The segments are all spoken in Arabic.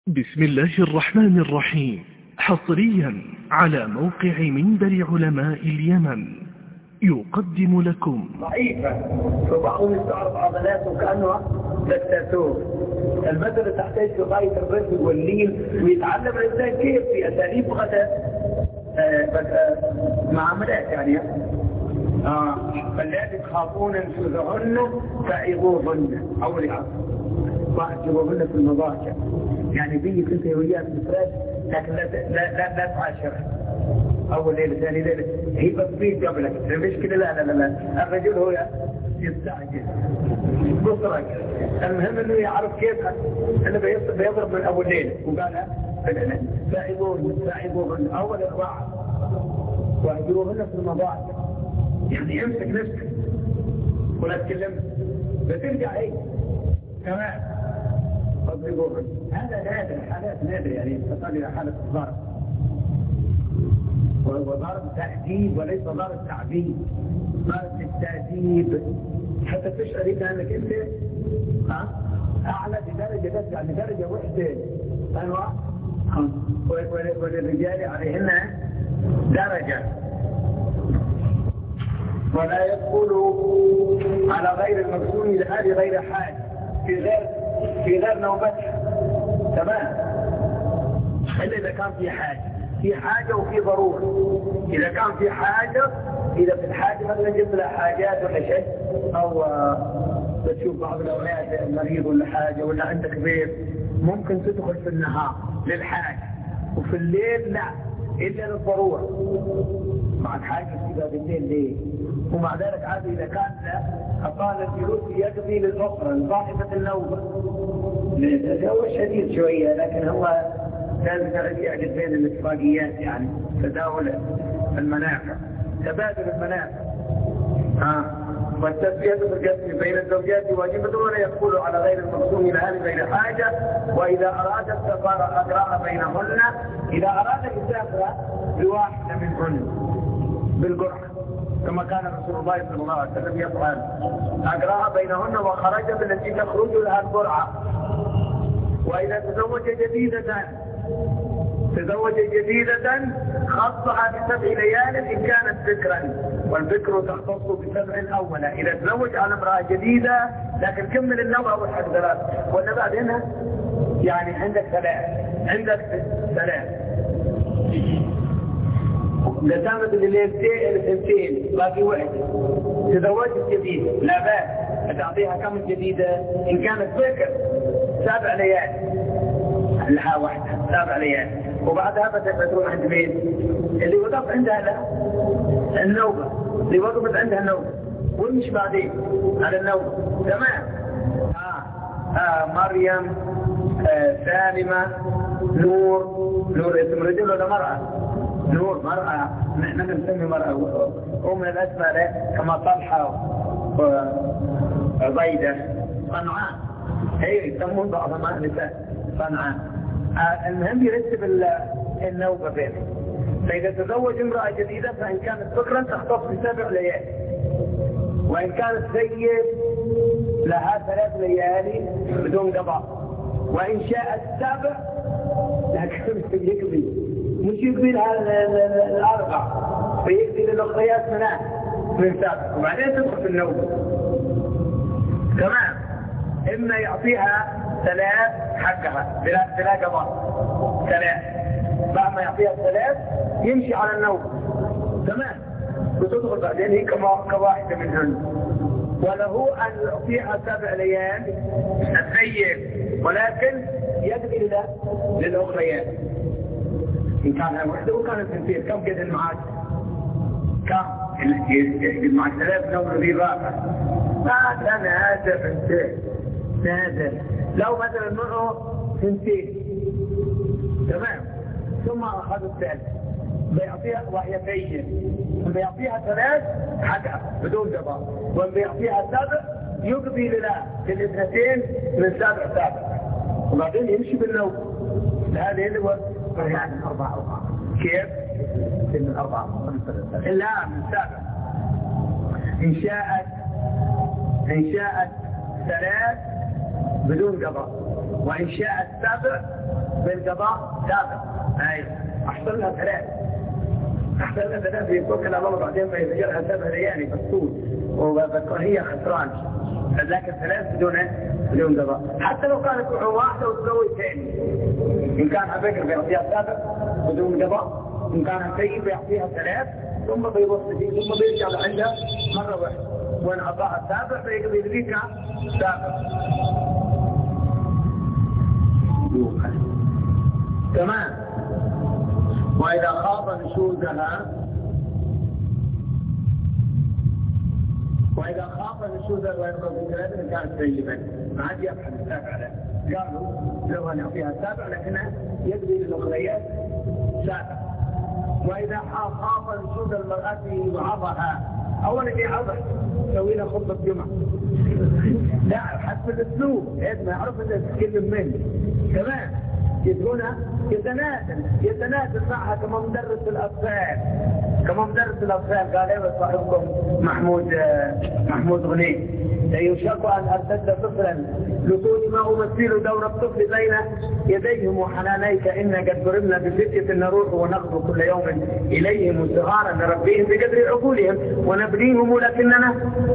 بسم الله الرحمن الرحيم. حصريا على موقع منبر علماء اليمن يقدم لكم ضعيفة، فبعضهم يستعرض عضلاته كأنه دكتاتور. المثل تحتاج في غاية الرفق واللين، ويتعلم الإنسان كيف في أساليب معاملات يعني فالذي تخافون نشوزهن فعظوهن أو لعظم واهجروهن في المضاجع. يعني بيك انت وياه في الفراش، لكن لا تعاشرها اول ليله ثاني ليله، هي بسيط قبلك المشكله. لا الرجل هو يستعجل بصرك. المهم انه يعرف كيف انه بيضرب من اول ليله. وقال ساعدوهن اول الرعب واهجروهن في المضاجع. يعني امسك نفسك ولا تكلم، بترجع ايه كمان تضربوهن. هذا نادر، حالات نادر، يعني تصل الى حاله الضرب، وضرب تأديب وليس ضرب تعذيب. ضرب التأديب حتى تشعر انك انت اعلى بدرجه، بس يعني درجه وحده انواع، وللرجال عليهن درجه. ولا يدخل على غير المقسوم لهذه غير حاجه، في غير نوبتها، تمام، الا اذا كان في حاجه وفي ضروره. اذا كان في حاجه، اذا في الحاجه مثلا جبت لها حاجات ولا شيء، او تشوف بعض الاولاد مريض ولا حاجه، ولا عندك بيت، ممكن تدخل في النهار للحاجه، وفي الليل لا، الا للضروره. مع الحاجه تبقى بالليل ليه؟ ومع ذلك عاد اذا كان اقال الجلوس يقضي للاخرى لصاحبه النوبه. هو شديد شويه، لكن هو كان يعجز بين الاتفاقيات، يعني تداول المنافع، تبادل المنافع. والتسوية في القسم بين الزوجات واجبة، ولا يدخل على غير المقسوم لهذه غير حاجة. وإذا أراد السفر أجراء بينهن، إذا أراد السفر بواحدة منهن بالقرعة، كما كان رسول الله صلى الله عليه وسلم يفعل، أجراء بينهن وخرج بالتي تخرج لها القرعة. وإذا تزوج جديدة خصها ب7 ليال إن كانت بكرا، والبكر تختص ب7 أولا. إذا تزوج على امرأة جديدة لكن كمل النوع أول حاجة 3، ولا بعد هنا يعني عندك 3 قسامة الليلتين باقي واحدة. تزوجت جديد لا بأس، تعطيها كم جديدة إن كانت بكر 7 ليال لها واحدة 7 ليال. وبعدها بتروح عند مين؟ اللي وقف عندها النوبة، اللي وقفت عندها النوبة، ومش بعدين على النوبة، تمام. مريم، سالمة، نور اسم رجل ولا مرأة؟ نور مرأة، نحن نسمي مرأة، ومن الأسماء كما طلحة وعبيدة، صنعاء، هي يسمون بعضهم نساء صنعاء. المهم يرتب النوبة بينه. فإذا تزوج امرأة جديدة فإن كانت بكرا تختص ب7 ليال، وإن كانت سيد لها 3 ليالي بدون قضاء. وإن شاءت 7 لكن يقضي، مش يقضي لها 4، فيقضي للأخريات من 7، وبعدين تدخل في النوبة، تمام. إما يعطيها 3 حقها بلا قضاء، 3 بعد ما يعطيها 3 يمشي على النوم، تمام، وتدخل بعدين هي كواحدة منهن. وله أن يعطيها 7 ليال السيد، ولكن يقضي للأخريات إن كان واحدة وكانت 2. كم قد المعاد؟ كم يقضي معك 3 نوم ذي رابع؟ هذا نادر نادر. لو مثلا معه 2، تمام، ثم أخذ الثالث بيعطيها وهي سيد، بيعطيها 3 حقها بدون قضاء، وبيعطيها 7 يقضي للاثنتين من 7، وبعدين يمشي بالنوم. هذا اللي هو يعني 4 كيف؟ من 4 لا من 7. إن شاءت 3 بدون قضاء، وإن شاءت 7 بالقضاء سابق. أيوة أحسن لها ثلاث يتوكل على الله بعدين ما يتجرها 7 ليالي بالطول وبتكون هي خسران. لكن 3 بدون قضاء. حتى لو كانت روح واحدة وتسوي ثاني، إن كان بكر بيعطيها 7 بدون قضاء، إن كان سيد بيعطيها 3 ثم بيوصل ثم بيرجع لعندها مرة واحدة، وإن أعطاها 7 فيقضي ذيك 7. تمام. وإذا خاف نشوزها ويرضى بالثلاثة إن كانت سيبا ما عاد يبحث السابع له. قالوا لو أن يعطيها 7 لكنها يقضي للأخريات 7. وإذا خاف نشوز المرأة وعظها، أولا في عظها سوي لها خطبة جمعة، لا حسب الأسلوب ما يعرف أنها تتكلم منه. كمان يدعونها يتنازل معها كما مدرس الأطفال. قال ايه صاحبكم محمود غني يشك أن أرتد طفلا لطول ما أمثل دور الطفل بين يديهم وحنانيك إن قد ضربنا بفتية نروح ونغدو كل يوم إليهم صغارا نربيهم بقدر عقولهم ونبنيهم لكننا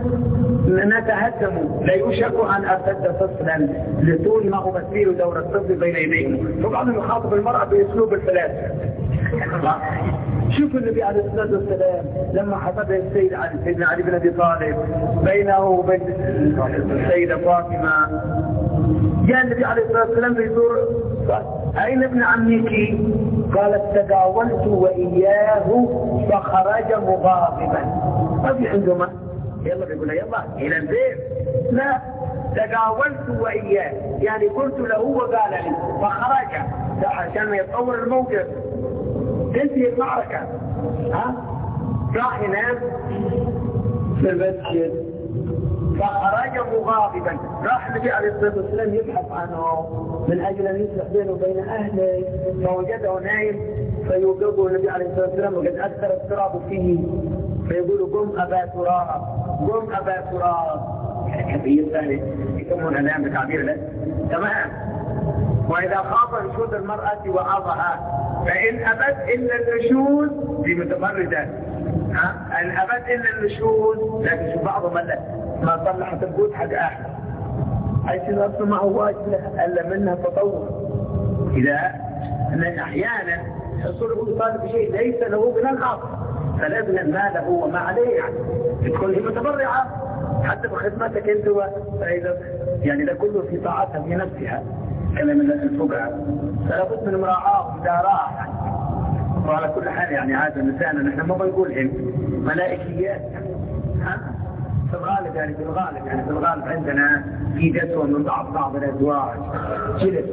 نتهدم. لا يشك أن أرتد طفلا لطول ما أمثل دور الطفل بين يديهم. طبعا يخاطب المرأة بأسلوب الفلاسفة. شوفوا النبي عليه الصلاة والسلام لما حضر سيدنا علي بن أبي طالب بينه وبين السيدة فاطمة، جاء النبي عليه الصلاة والسلام بيزور أين ابن عمك؟ قالت تداولت وإياه فخرج مغاضبا. ما في عندما يلا بيقول يلا إلى البيت، لا تداولت وإياه يعني قلت له وقال لي فخرج عشان يتطور الموقف تنتهي المعركة. راح ينام في المسجد فخرج مغاضبا. راح النبي عليه الصلاة والسلام يبحث عنه من أجل أن يصلح بينه وبين أهله، فوجده نايم فيوقظه النبي عليه الصلاة والسلام وقد أثر التراب فيه فيقول قم أبا تراب. كبير سهل يسمون الآن بتعبير له. تمام. وإذا خاف نشوز المرأة وعظها فإن أبت إلا النشوز دي متفردة. إن أبت إلا النشوز، لكن شو بعضهم ما صلحت البيوت حق أحد عايشين أصلا ما هو واجب ألا منها تطور. إذا أن أحيانا يصير هو طالب شيء ليس له من العصر فلازم ما له وما عليه تكون هي متبرعة حتى بخدمتك أنت فإذا يعني ده كله في طاعتها في نفسها كلام الفقهاء. فلا بد من مراعاة ومداراة. وعلى كل حال يعني هذا النساء نحن ما بنقولهم ملائكيات في الغالب يعني في الغالب عندنا في جسوة من بعض الأزواج جلس.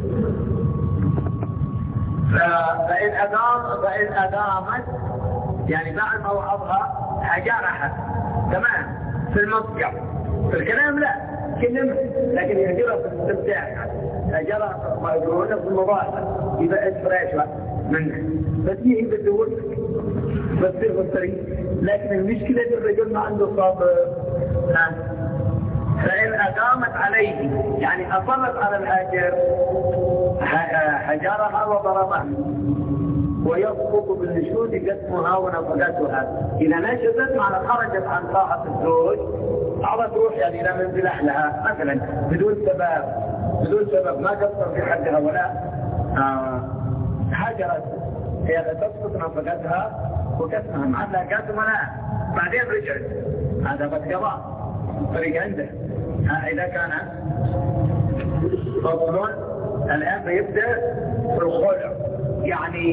فإن أدامت يعني بعد ما وعظها هجرها تمام في المضجع في الكلام لا كلمة، لكن يهجرها في الاستمتاع هجرها ما يقولون في المضاعفة يبقى إسفراش منه بس هي بتدورك بتصير بالطريق. لكن المشكلة الرجل ما عنده صبر. فإن أقامت عليه يعني أصرت على الهاجر هجرها وضربها ويسقط بالنشوز جسمها ونفقتها. إذا نشزت معنى خرجت عن طاعة الزوج على تروح يعني إلى منزل أهلها مثلا بدون سبب ما قصر في حدها ولا هاجرت هي تسقط نفقتها وكسمها مع لاقات ولا بعدين رجعت هذا بتقضاء طريق عنده. إذا كان فصل الآن بيبدأ في الخلع يعني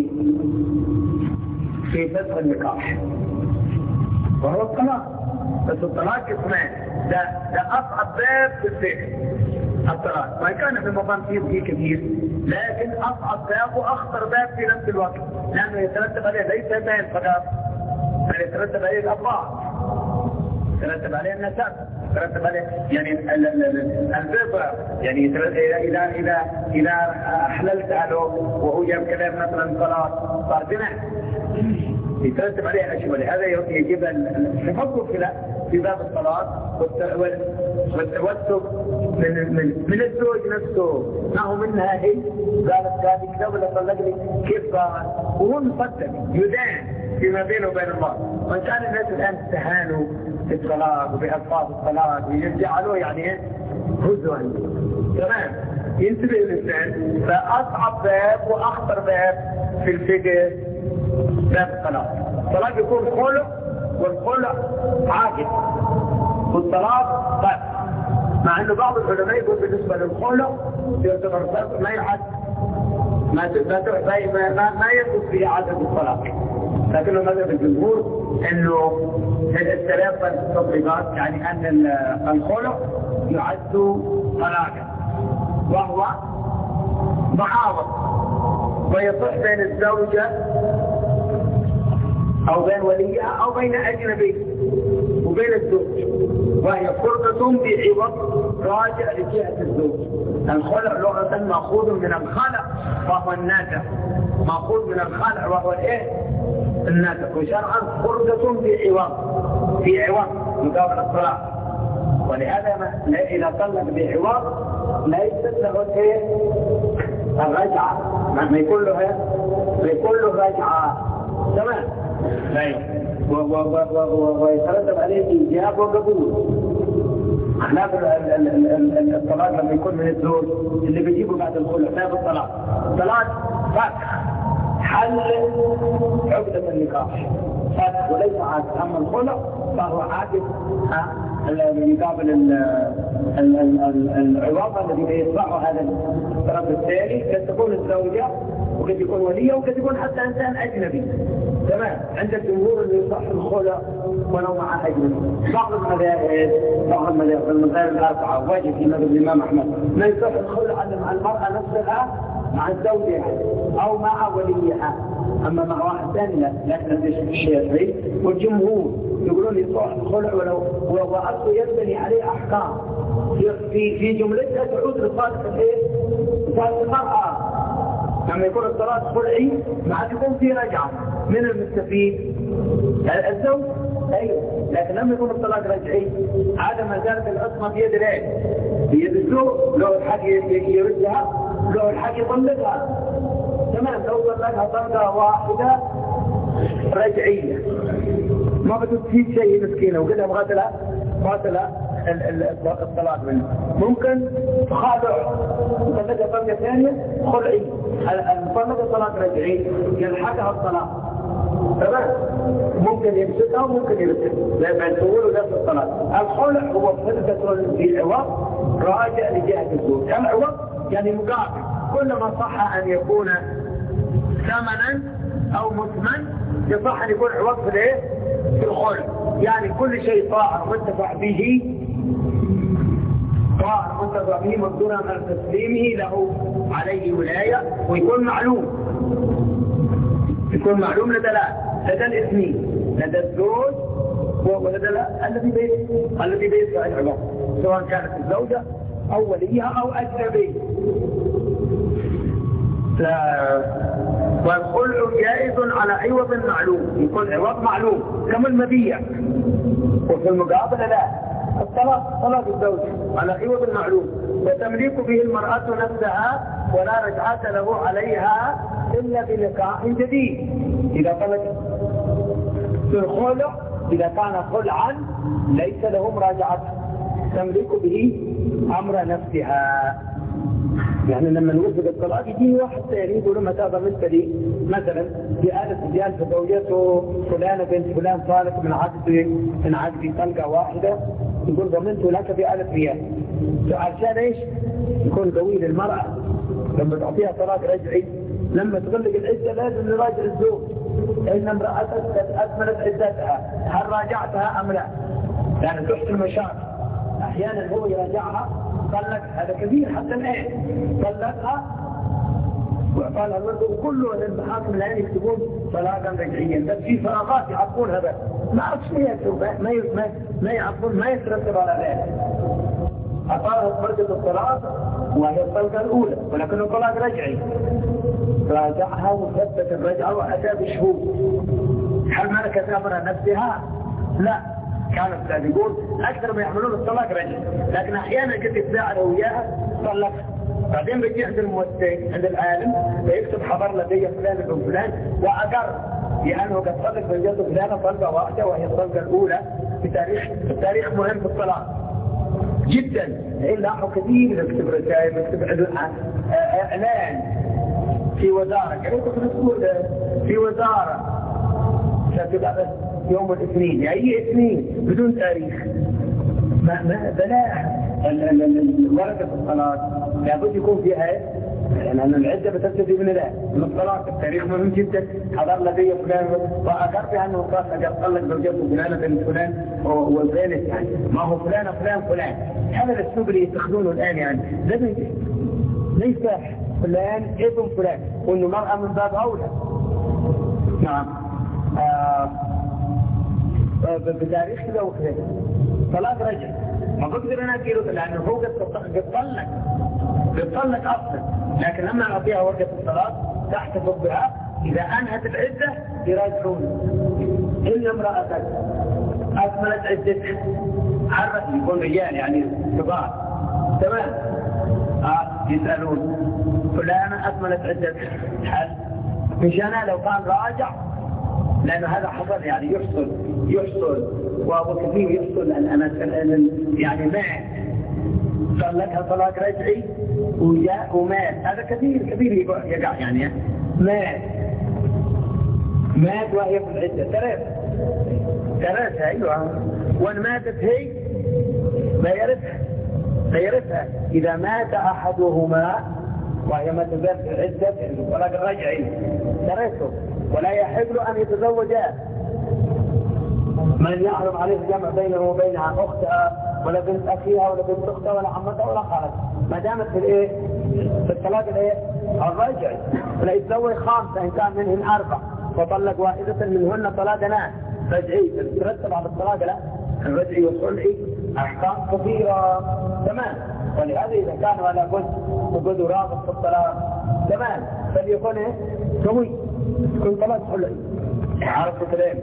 في فسخ النكاح وهو الطلاق. بس الطلاق اسمه ده أصعب باب في الفقه الطلاق، وإن كان في مقام فيه كثير لكن أصعب باب وأخطر باب في نفس الوقت لأنه يترتب عليه ليس بين فقط بل يترتب عليه الأطلاق، يترتب عليه النسب، يترتب عليه يعني البيضة يعني إذا أحللت له وهو جاب كلام مثلا طلاق صار زنا يترتب عليه أشياء. ولهذا يجب التفقه في باب الطلاق والتوسط من الزوج نفسه، ما هو منها هي قالت هذه كتاب اللي طلقني كيف قال، وهو مصدق يدان فيما بينه وبين الله. وان كان الناس الان استهانوا بالطلاق وبألفاظ الطلاق ويجعلوه يعني ايه هزوا، تمام، ينتبه الانسان. فاصعب باب واخطر باب في الفقه باب الطلاق. الطلاق يكون خلع، والخلع عاجز، والطلاق باب. مع انه بعض العلماء يقول بالنسبه للخلع يعتبر ما يعد ما يثبت به عدد الطلاق، لكنه مذهب الجمهور انه الثلاث التطبيقات، يعني ان الخلع يعد طلاقا وهو معاوض، ويصح بين الزوجه او بين وليها او بين اجنبي وبين الزوج، وهي فرقة بعوض راجع لجهة الزوج. الخلع لغة مأخوذ من الخلع وهو النازع، مأخوذ من الخلع وهو الايه؟ النازع. وشرعا فرقة بعوض مقابل الطلاق. ولهذا اذا طلق بعوض ليست له الايه؟ الرجعة، ما يكون له رجعة، تمام. ويترتب عليه إيجاب وقبول، خلاف الطلاق لما يكون من الزوج اللي بيجيبه بعد الخلع. ما بالطلاق، الطلاق فتح حل عقدة النكاح فتح وليس عاجز. أما الخلع فهو عاجز يقابل العوض الذي يدفعه هذا الطرف الثاني. قد تكون الزوجة وقد يكون وليه وقد يكون حتى إنسان أجنبي، تمام. عند الجمهور اللي يصح الخلع ولو مع أجنبي. بعض المذاهب الأربعة وجه في مذهب الإمام أحمد ما يصح الخلع مع المرأة نفسها مع زوجها أو مع وليها، أما مع واحد ثاني لا. لكن الشيعي والجمهور يقولون يصح الخلع ولو وأصله يبني عليه أحكام في جملتها تعود لصالح الايه؟ لصالح المرأة. لما يكون الطلاق خلعي مع يكون في رجعة من المستفيد الزوج، ايوه، لكن لما يكون الطلاق رجعي عادة ما زالت العصمة بيد الايه؟ بيد الزوج، لو الحق يردها، لو الحق يطلقها، تمام. لو طلقها طلقة واحدة رجعية ما بتفيد شيء مسكينة وكذا قاتلها الطلاق منه. ممكن تخاضع مطلقة طلقة ثانية خلعي، المطلقة طلاق رجعي يلحقها الطلاق، تمام. ممكن يمسكها وممكن يمسكها زي ما تقولوا نفس الطلاق. الخلع هو فرقة في عوض راجع لجهة الزوج. العوض يعني مقابل، كلما صح أن يكون ثمنا أو مثمن يصح أن يكون عوض في الايه؟ في الخلع. يعني كل شيء طاعة منتفع به مقدورا على تسليمه له عليه ولاية، ويكون معلوم لدى الاثنين، لدى الزوج ولدى الذي بيدفع العوض، سواء كانت الزوجة أو وليها أو أجنبي. والخلع جائز على عوض معلوم، يكون عوض معلوم كما المبيع. وفي المقابلة لا، طلاق الزوج على عوض معلوم، وتملك به المرأة نفسها ولا رجعة له عليها إلا بنكاح جديد. إذا طلقت في الخلع، إذا كان خلعا ليس له مراجعة، تملك به أمر نفسها. يعني لما نوفق الطلاق يجي واحد ثاني يقول متى ضمنت لي مثلا بألف زوجته فلانة بنت فلان طالق من عقدي طلقة واحدة، يقول ضمنته لك ب1000 ريال. عشان ايش؟ يكون قوي للمرأة لما تعطيها طلاق رجعي، لما تغلق العدة لازم نراجع الزوج إن امرأة أكملت عدتها هل راجعتها أم لا، يعني تحصل مشاكل. أحيانا هو يراجعها طلق، هذا كبير حتى الآن، طلقها وقال المرضى وكله المحاكم الآن يكتبون طلاقا رجعيا، بس في فراغات يعرفونها بس ما عرفش ما يعرفون، ما يترتب على ذلك. أطالت مرضى الطلاق وهي الطلقة الأولى ولكنه طلاق رجعي، راجعها وثبت الرجعة وأتى بشهود. هل ملكت أمر نفسها؟ لا، كانت يقول اكثر ما يحملون الطلاق رجل، لكن احيانا قد يتفاعل وياها طلق، بعدين بيجي عند الموثق عند العالم فيكتب حضر لدي فلان ابن فلان واقر لانه قد طلق زوجته فلانه طلقه واحده وهي الطلقه الاولى في تاريخ مهم في الطلاق جدا. لاحظوا كثير يكتب رسائل، يكتب اعلان في وزاره، يعني في وزاره ستبقى يوم الاثنين، يعني اي اثنين بدون تاريخ. ما بلاها ورقه الطلاق لابد يكون فيها لأن العدة بتبتدي من الطلاق. التاريخ مهم جدا. حضر لدي فلان وأقر بأنه قد طلق زوجته فلانة بنت فلان وزينت، يعني ما هو فلان هذا الأسلوب اللي يتخذونه الآن، يعني لا يصح فلان ابن فلان، وإنه مرأة من باب أولى. نعم بتاريخ كذا وكذا طلاق رجع ما بقدر أنا أديره لأنه هو قد طلق أصلا، لكن لما نعطيها ورقة الطلاق تحتفظ بها إذا أنهت العدة يراجعون. إن امرأة أكملت عدتها عرف يكون رجال يعني كبار تمام يسألون فلانة أكملت عدتها حل مشانها لو كان راجع، لأنه هذا حصل يعني يحصل وأبو كثير يحصل يعني مات طلقها طلاق رجعي ومات، هذا كثير يقع يعني مات وهي في العدة ثلاثة أيوة، وان ماتت هي فيرثها إذا مات أحدهما وهي ما تزال في العدة طلاق الرجعي ثلاثة، ولا يحل أن يتزوجا من يحرم عليه الجمع بينه وبينها أختها ولا بنت أخيها ولا بنت أختها ولا عمتها ولا خالتها، ما دامت في الطلاق الرجعي، ولا يتزوج خامسة إن كان منهن 4 وطلق واحدة منهن طلاقا رجعي، ترتب على الطلاق لا الرجعي والصلحي أحكام كثيرة تمام. ولهذا إذا كان ولا بد راغب في الطلاق تمام فليكون سوي يكون طلاق صلحي عرفت كلام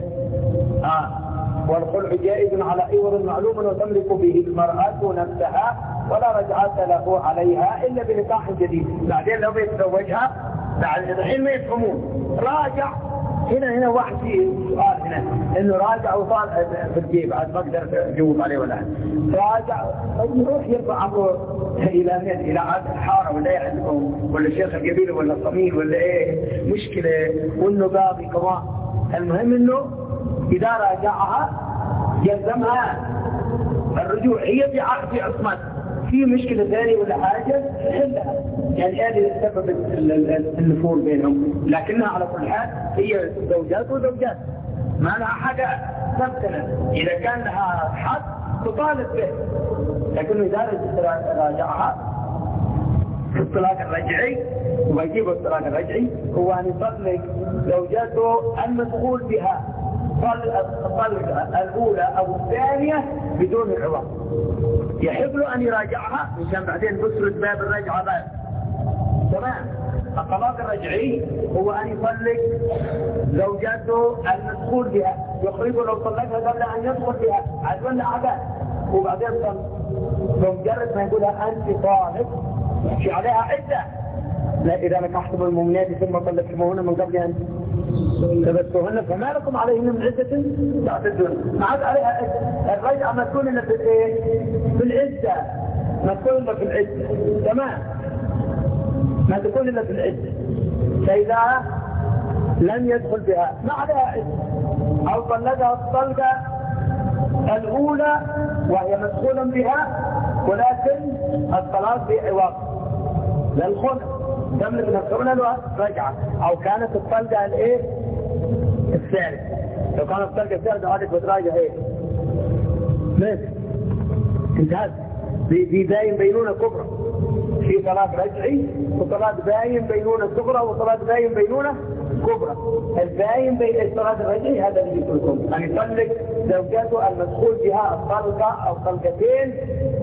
والخلع جائز على عوض معلوم وتملك به المرأة نفسها ولا رجعة له عليها إلا بنكاح جديد. بعدين لو بيتزوجها بعد الحين ما يفهمون راجع هنا واحد فيه سؤال هنا انه راجع وصار في الجيب عاد ما اقدر اجاوب عليه ولا راجع يروح يرفع امره الى عاد الحاره ولا عندكم ولا شيخ القبيله ولا الصميم ولا مشكله وانه باقي كمان. المهم انه اذا راجعها يلزمها الرجوع، هي في عصمت في مشكله ثانيه ولا حاجه حلها، يعني هذه سبب النفور بينهم، لكنها على كل حال هي زوجات وزوجات ما لها حاجه ثابته. اذا كان لها حق تطالب به، لكنه اذا راجعها في الطلاق الرجعي ويجيب الطلاق الرجعي هو ان يطلق زوجته المدخول بها الطلقة الأولى أو الثانية بدون عوض. يحب له أن يراجعها عشان بعدين بسرد باب الرجعة باب تمام. الطلاق الرجعي هو أن يطلق زوجته المدخول بها، يخرجه لو طلقها قبل أن يدخل بها عدونا عباد، وبعدين بمجرد ما يقولها أنت طالق في عليها عدة. لا إذا نكحتم المؤمنات ثم طلقتموهن من قبل أن تبتوهن فما لكم عليهن من عدة تعتدون. ما عاد عليها عدة. الرجعة ما تكون إلا في العدة، ما تكون إلا في العدة تمام، ما تكون إلا في العدة. فإذا لم يدخل بها ما عليها عدة أو طلقها الطلقة الأولى وهي مدخولا بها ولكن الطلاق بعوض للخلع تملك نفسها الرجعة، أو كانت الطلقة الثالث، لو كانت الطلقة الثالث عادت بتراجع ماشي انتهت دي باين بينونة كبرى. في طلاق رجعي وطلاق باين بينونة صغرى وطلاق باين بينونة كبرى. الباين بين الطلاق الرجعي هذا اللي يقولكم أن يطلق زوجاته المدخول بها الطلقة أو طلقتين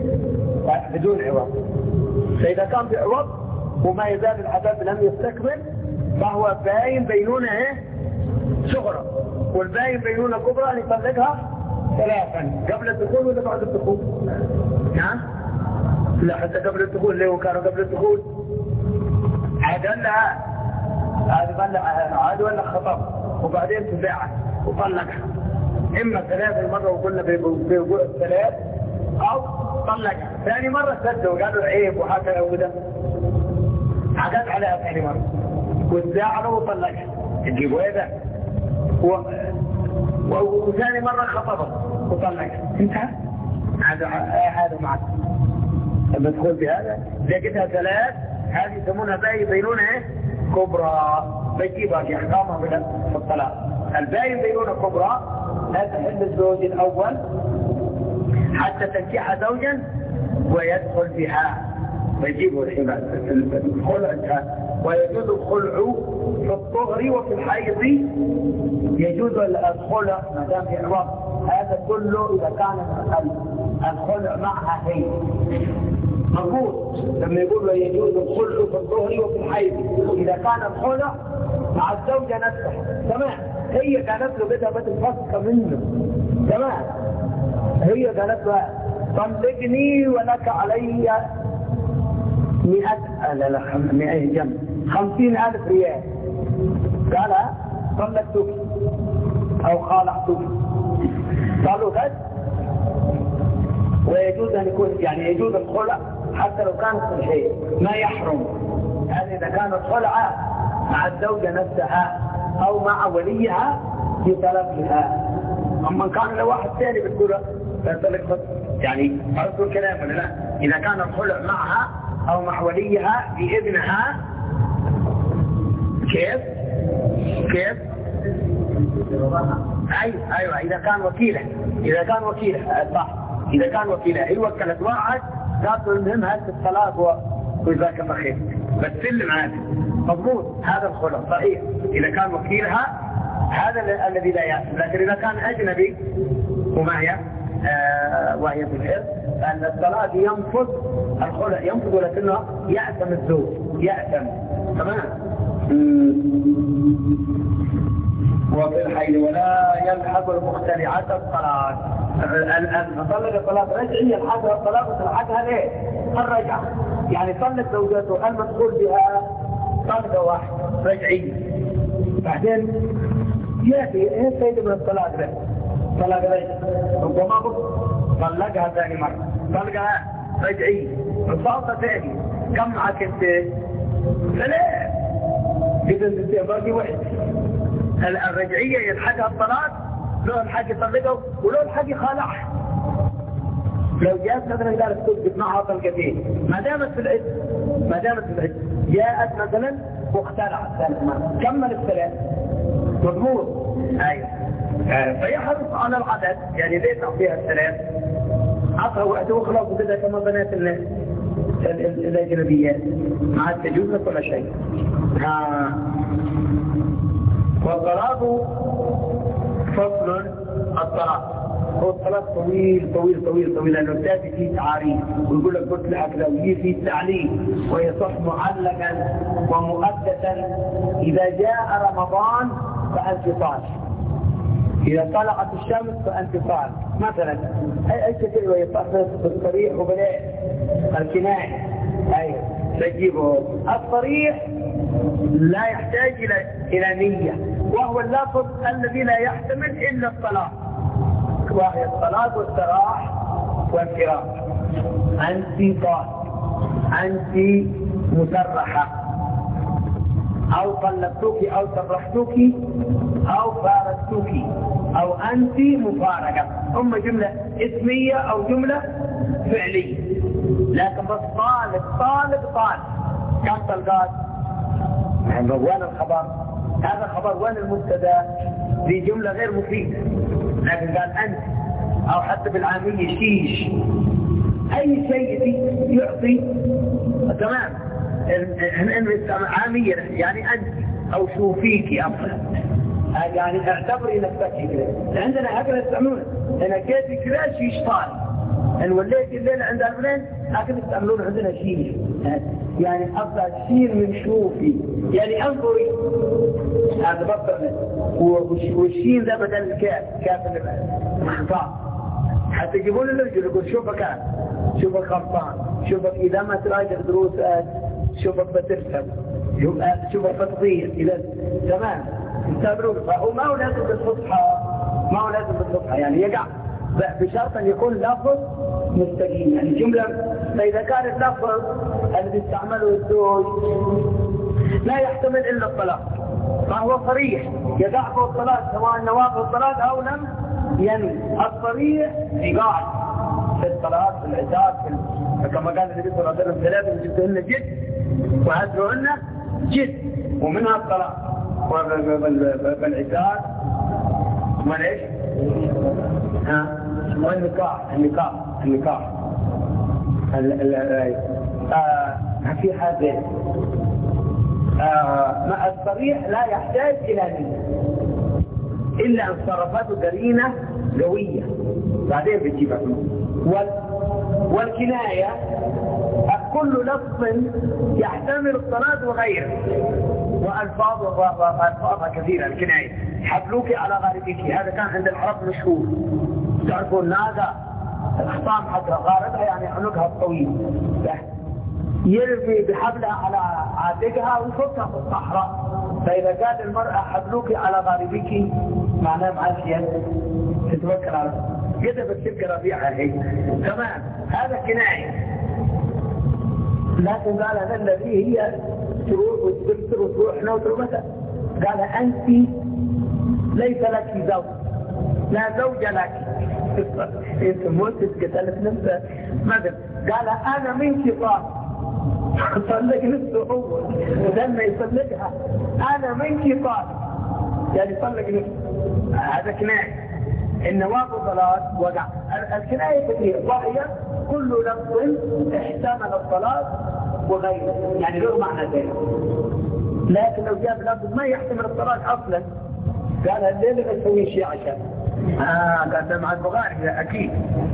بدون عوض. فإذا كان بعوض وما يزال العذاب لم يستكمل فهو باين بينونة صغرى، والباين بينونة كبرى أن يطلقها 3 قبل الدخول ولا بعد الدخول؟ نعم؟ لا حتى قبل الدخول اللي هو كانوا قبل الدخول عاد ولا خطب وبعدين تباعت وطلقها. إما 3 مرة وقلنا بيقول 3 أو طلقها. ثاني مرة سدوا وقالوا عيب وهكذا وده عقد عليها ثاني مرة وتزاعلوا وطلقها تجيبوا إيه ده وثاني مرة خطبت وطلقها. انتهى هذا معك المدخول بهذا لقيتها 3 هذه يسمونها باقي بينونة كبرى بيجيبها في احكامها في الطلاق. الباقي بينونة كبرى لا تحل الزوج الاول حتى تنكح زوجا ويدخل بها ويجيبه الخلع. ويجوز الخلع في الطهر وفي الحيض. يجوز الخلع ما دام في عوض هذا كله اذا كان الخلع معها هي مضبوط. لما يقول يجوز الخلع في الظهر وفي الحيض اذا كان الخلع مع الزوجه نفسها تمام. هي كانت له بدها الفسخ منه تمام. هي قالت له طلقني ولك علي 50,000 ريال. قال طلقتك او خالعتك قالوا بس. ويجوز ان يكون يعني يجوز الخلع حتى لو كان كل شيء ما يحرم. هذا اذا كان الخلع مع الزوجه نفسها او مع وليها في طلبها. اما كان لو واحد ثاني بتقول طلقت يعني عرفتوا الكلام ولا لا؟ اذا كان الخلع معها او مع وليها بابنها كيف ايوه اذا كان وكيله صح. اذا كان وكيله هي وكلت واحد قالت المهم هات الطلاق وجزاك الله خير بتسلم عادي مضبوط. هذا الخلع صحيح اذا كان وكيلها هذا الذي لا يأثم. لكن اذا كان اجنبي وهي في الحر فان الطلاق ينفذ الخلع ينفذ ولكنه يأثم الزوج يأثم تمام. وفي الحيض ولا يلحق المختلعات الطلاق. طلق الطلاق رجعي يلحقها الطلاق وتلحقها ليه؟ الرجعة يعني طلق زوجته المدخول بها طلقة واحدة رجعي بعدين ياتي ايه السيد من الطلاق ده؟ طلق رجع ربما طلقها ثاني مرة طلقها رجعي الصوت ثاني كم معك انت؟ 3 اذا انت باقي واحد. الرجعية يلحقها الطلاق لو الحاج يطلقه ولو الحاج يخالعها. لو جاءت مثلا قالت تثبت معها طلقتين ما دامت في العد جاءت مثلا واختلعت ثالث مرة كمل ال3 مضبوط. ايوه فيحرص على العدد يعني ليه تعطيها 3 عطها واحدة وخلاص وكذا كما بنات الاجنبيات ما تجوز لك ولا شيء. والطلاق فصل. الطلاق هو الطلاق طويل لانه تاتي فيه تعاريف ويقول لك قلت لك لو يجي فيه تعليل ويصح معلقا ومؤقتا. اذا جاء رمضان فانت طالق اذا طلعت الشمس فانت طالق مثلا اي شيء ويصح بالصريح وبلاء الكنايه ايوه تجيبه. الصريح لا يحتاج الى نية وهو اللفظ الذي لا يحتمل الا الطلاق وهي الطلاق والسراح والفراق. انت طالق انت مسرحة او طلقتك او سرحتك او فارقتك او انت مفارقة. اما جملة اسمية او جملة فعلية. لكن بس طالق كم طلقات يعني وين الخبر؟ هذا خبر وين المبتدا؟ في جملة غير مفيدة. لكن قال أنت أو حتى بالعامية شيش أي شيء يعطي تمام. عامية يعني أنت أو شوفيكي أفضل يعني اعتبري نفسك كده. عندنا هكذا يستعملون أنا كيفي كده شيش طالب ان وليت الليل عند البنين لكن يستعملون عندنا شيش يعني أفضل شير من شوفي يعني انظري هذا بطل والشين ده بدل الكاف كاف المخطاء حتى يجيبون الرجل يقول شوفك أنا، شوفك غلطان، شوفك إذا ما تراجع دروسك، شوفك بترسم، شوفك بتضيع، إذا تمام يستمرون. وما هو لازم بالفصحى، ما هو لازم بالفصحى، يعني يقع بشرط أن يكون لفظ مستقيم، يعني جملة. فإذا كان اللفظ الذي استعمله الزوج لا يحتمل إلا الطلاق فهو صريح يدعه الطلاق، سواء نواقض الطلاق أو لم ينوي. الصريح إيقاع في الطلاق، في العتاب، كما قال النبي صلى الله عليه وسلم: ثلاث جدهن جد وهجرهن جد، ومنها الطلاق والعتاب وليش؟ والنكاح في هذا مع الصريح لا يحتاج إلى نية إلا أن صرفته قرينة قوية بعدين بتجيبها. والكناية كل لفظ يحتمل الطلاق وغيره، وألفاظها كثيرة. الكناية: حبلوك على غاربك، هذا كان عند العرب مشهور. تعرفون هذا الخطام حق غاربها يعني عنقها الطويل، يرمي بحبلها على عاتقها ويفكها في الصحراء. فإذا قال المرأة حبلوك على غاربك معناه معاشية تتوكل على كده بتشبك ربيعها هي. تمام، هذا كناية. لكن قال هذا الذي هي تروح وتبتر وتروحنا وتروحنا. قال أنت ليس لك زوج، لا زوج لك. انت موتت قتلت نفسك ماذا؟ قال أنا منك طالب. طلق نفسه هو ولما يطلقها أنا منك طالب، يعني طلق نفسه. هذا كناية. النواقض طلاق وقع. الكناية كثيرة، وهي كل لفظ احتمل الطلاق وغيره، يعني له معنى ذلك. لكن لو جاب لفظ ما يحتمل الطلاق أصلا، قال الليل ما تسوي شيء عشان قال ده مع البغاري أكيد.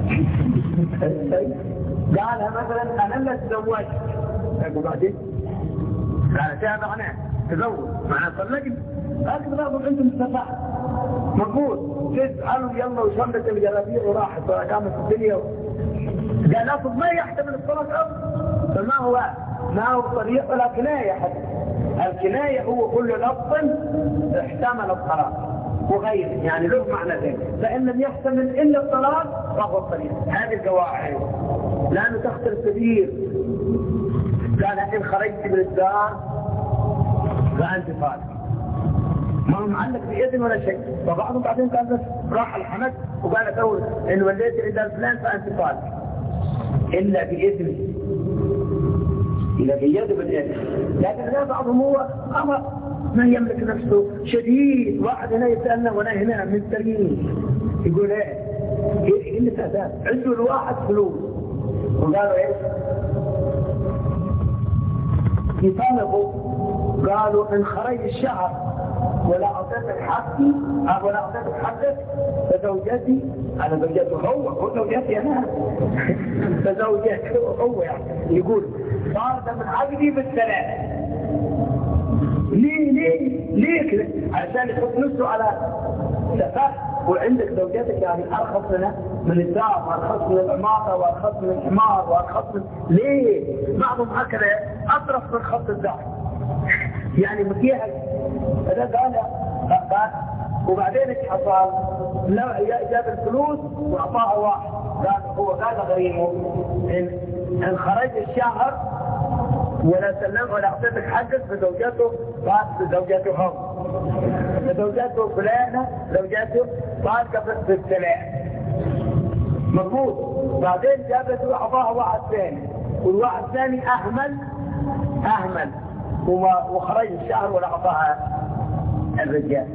قالها مثلا أنا لا تزوجت، وبعدين قال شاء معناه تزوج معناه طلقني. قال تزوج أنتم مستفاح مقبول، تزعلوا يلا وشملت الجلابية وراحت وقامت الدنيا. قال لفظ ما يحتمل الطلاق أصلا، فما هو طريق ولا كناية حتى. الكناية هو كل لفظ احتمل الطلاق وغيره، يعني له معنى ذلك. فإن لم يحتمل إلا الطلاق فهو الطريق. هذه القواعد لأنه تختلف كثير. قال إن خرجت من الدار فأنت طالق، ما هو معلق بإذن ولا شيء. فبعضهم بعدين قال بس راح الحمد وقال أقول إن وليت عند فلان فأنت طالق إلا بإذن، إلا بيده بالإذن. لكن لا، بعضهم هو أمر ما يملك نفسه شديد. واحد هنا يسألنا ولا هنا من سليم يقول إيه اللي تأتاه عنده الواحد فلوس، وقالوا إيش يطالبوا، قالوا إن خرج الشهر ولا أعطيتك حقي ولا أعطيتك حقك فزوجتي، أنا زوجته هو زوجتي أنا فزوجته هو، يعني يقول صار ده من عقدي بالثلاث. ليه كده؟ عشان يحط نفسه على سفاح. وعندك زوجتك يعني أرخص من الدار وأرخص من العمارة وأرخص من الحمار وأرخص من ليه؟ بعضهم هكذا أطرف من خط الدار، يعني مكيها. فده قال وبعدين ايش حصل؟ لا جاب الفلوس وأعطاها واحد، قال غريمه إن خرج الشهر ولا سلم ولا أعطيتك حقك فزوجته زوجته هم، فزوجته فلانة زوجته طالقة بالثلاث مفروض. بعدين جابته وأعطاها واحد ثاني، والواحد الثاني أهمل وخرج الشهر ولا أعطاها الرجال.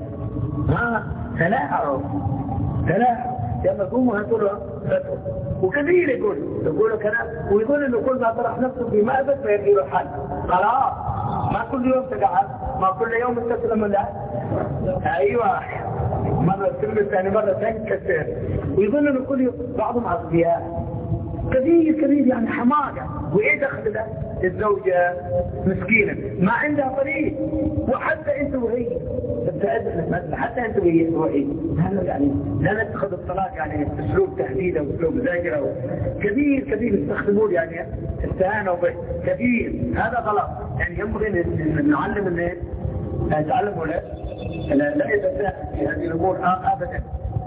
تلاعب لما يقوموا هتقولوا وكثير يقولوا كلام، ويقول انه كل ما طرح نفسه في مأبد فيجي له حل. خلاص ما كل يوم تقعد، ما كل يوم تسلم الله. ايوه مرة تلمس ثاني مرة تنكسر، ويقول انه كل يوم. بعضهم عصبياء كثير يعني حماقة. وايه دخل ده؟ الزوجة مسكينة ما عندها طريق، وحتى انت وهي مثلا حتى انتم روحي يعني لا نتخذ الطلاق يعني اسلوب تهديد او اسلوب زاجر كبير يستخدمون يعني استهانه كبير. هذا غلط. يعني ينبغي ان نعلم الناس نتعلم لا يتساهل في هذه الامور ابدا.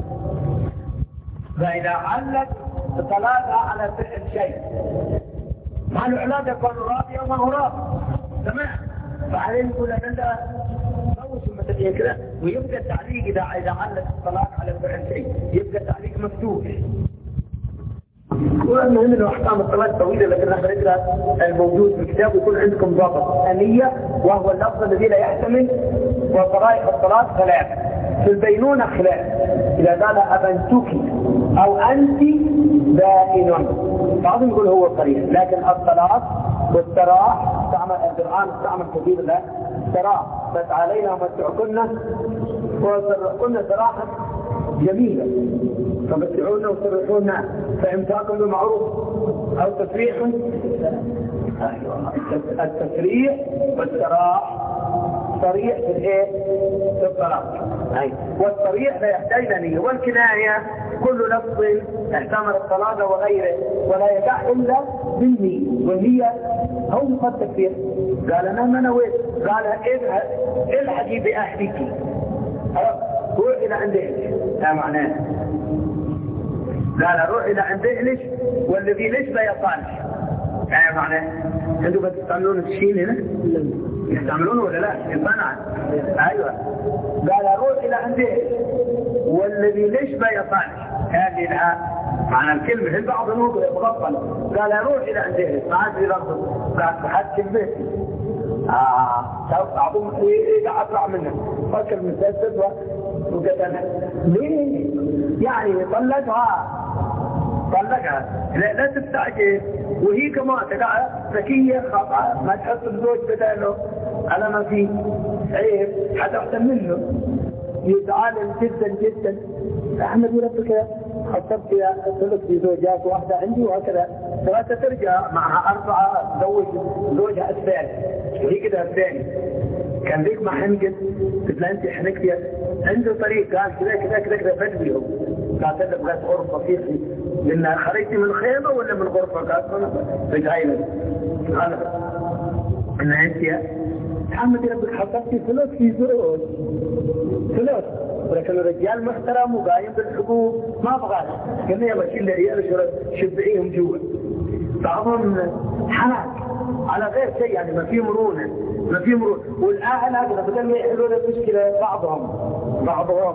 فاذا علق الطلاق على فعل شيء مع العلاج يكون راضي او ما هو راضي تمام، فعليه يقول انا مثلا كذا، ويبقى التعليق اذا علق الطلاق على فعل شيء يبقى التعليق مفتوح. المهم انه احكام الطلاق طويله، لكن نحن نقرا الموجود في الكتاب ويكون عندكم ضابط النية، وهو اللفظ الذي لا يحتمل. وطرائق الطلاق ثلاث. في البينونه خلاف، اذا قال ابنتك او انت بائن بعضهم يقول هو صريح، لكن الطلاق والسراح القرآن استعمل كثير له سراح، بس علينا ومتعكن وسرحكن سراحا جميلة، فمتعونا وسرحونا فإمساكم بالمعروف أو تسريح. التسريح والسراح صريح في الايه؟ في الطلاق. والصريح لا يحتاج نية، والكناية كل لفظ احتمل الطلاق وغيره ولا يقع الا بالنية، والنية هو قد تكفير. قال انا ما نويت، قال الحقي باهلك، روح الى عند اهلك، هذا معناه. قال روح الى عند اهلك والذي ليس لا يصالح، هذا معناه. انتم بتستعملون الشين هنا؟ يستعملونه ولا لا؟ يصنع. ايوه. قال روح الى عند اهلك والذي ليش لا يصالح، هذه معنى الكلمه البعض مغفل. قال روح الى عند اهلك ما عاد يرفض، قال تحكم به بعضهم يقع اطلع منه فكر من سلسل وقتلها. ليه؟ يعني طلقها لا تستعجل، وهي كمان تقع ذكيه خطا، ما تحط الزوج بداله على ما فيه عيب حتى احسن منه، يتعالم جدا. احمد ربك خطبت يا ثلث زوجات واحده عندي وهكذا، ثلاثه ترجع معها اربعه تزوج زوجها الثاني وهي كده الثاني. كان ذيك ما حنقد قلت انت حنقتي عنده طريق، قال كذا فجبيهم. قالت له بغيت غرفه فيه لان خرجتي من الخيمه ولا من غرفه؟ قالت انا رجعينا. قال ان انت محمد ربك حطيتي ثلث في زوج ثلث، ولكن الرجال محترم وقايم بالحقوق ما بغى. قلنا يلا شيل العيال شبعيهم جوا. بعضهم حنك على غير شيء، يعني ما في مرونه. والاهل هكذا بدل ما يحلون المشكله بعضهم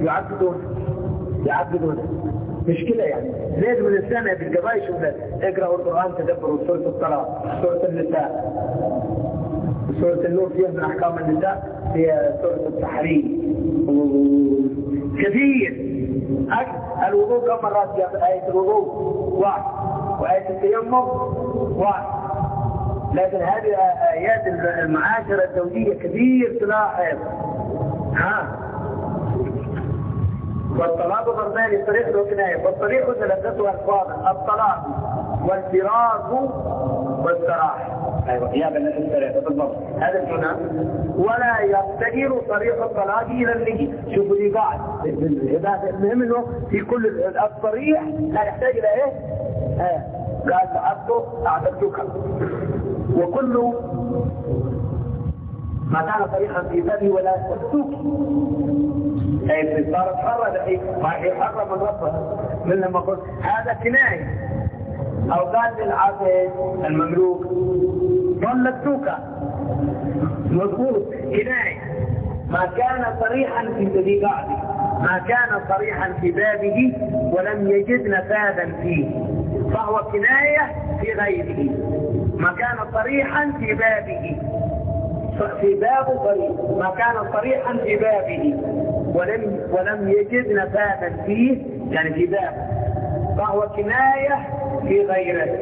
يعددون مشكله. يعني لازم الانسان بالقضايا يشوف اقرأوا القرآن تدبروا سورة الطلاق، سورة النساء، سورة النور فيها من احكام النساء، فيها سورة التحريم كثير. الوضوء كم مرات جاء آية الوضوء؟ واحد. وآية التيمم واحد. لكن هذه آيات المعاشرة الزوجية كثير تلاحظ. والطلاق ضربان، صريح وكناية. والصريح ثلاثة ألفاظ: الطلاق والفراق والسراح. ايوه يا بنات الثلاثة بالضبط، هذا الجنان. ولا يفتقر صريح الطلاق الى النية. شوفوا لي قاعد المهم انه في كل الصريح لا يحتاج الى ايه؟ قال اعتدتك. وكل ما كان صريحا في بابه ولا تفتوك، اي صارت حرة دحين ما هي حرة من ربها. من لما قلت هذا كناية، او قال للعبد المملوك طلقتك، مضبوط كناية. ما كان صريحا في بابه، ما كان صريحا في بابه ولم يجد نفاذا فيه فهو كناية في غيره. ما كان صريحا في بابه، في باب صريح، ما كان صريحا في بابه ولم يجد نفاذا فيه، يعني في بابه، فهو كناية في غيره.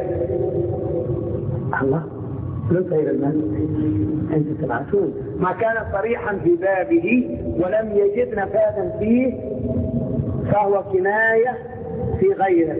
الله من غير الناس انت سمعتون. ما كان صريحا في بابه ولم يجد نفاذا فيه فهو كناية في غيره.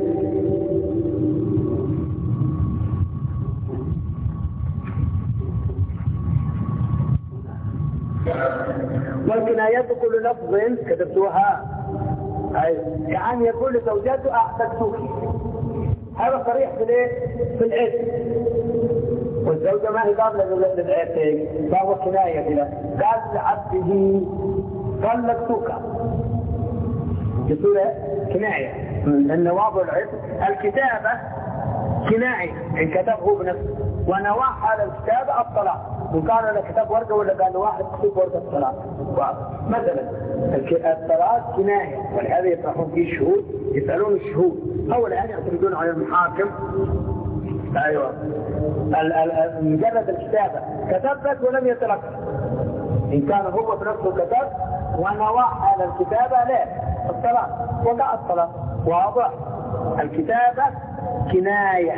والكنايات كل لفظ كتبتوها يعني يقول لزوجاته أعتقتك، هذا صريح في الاسم، والزوجة ما هي قابلة للعتق فهو كناية له. قال لعبده طلقتك بصورة كناية، أن واضع العتق. الكتابة كناية إن كتبه بنفسه، ونواه على الكتابة الطلاق، وكان له كتاب ورقة ولا كان واحد كتب ورقة الطلاق مثلا. الطلاق كناية، ولهذا يطرحون فيه الشهود، يسألون الشهود أو الآن يعتمدون على المحاكم. أيوة مجرد الكتابة كتبت ولم يترك، إن كان هو بنفسه كتب ونواه على الكتابة لا الطلاق وقع الطلاق واضح. الكتابة كناية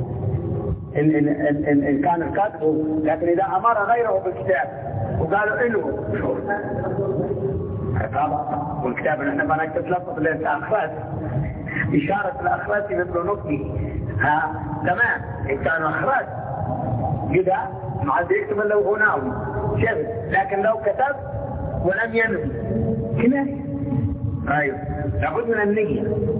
إن كان الكاتب، لكن إذا أمر غيره بالكتاب وقالوا إنه والكتاب نحن ما نكتب لفظ للأخراج، إشارة الأخراج مثل نقطي تمام. إن كان أخراج كده مع ذلك يكتب له هنا شبه، لكن لو كتب ولم ينوي كناية. أيوه لابد من النية.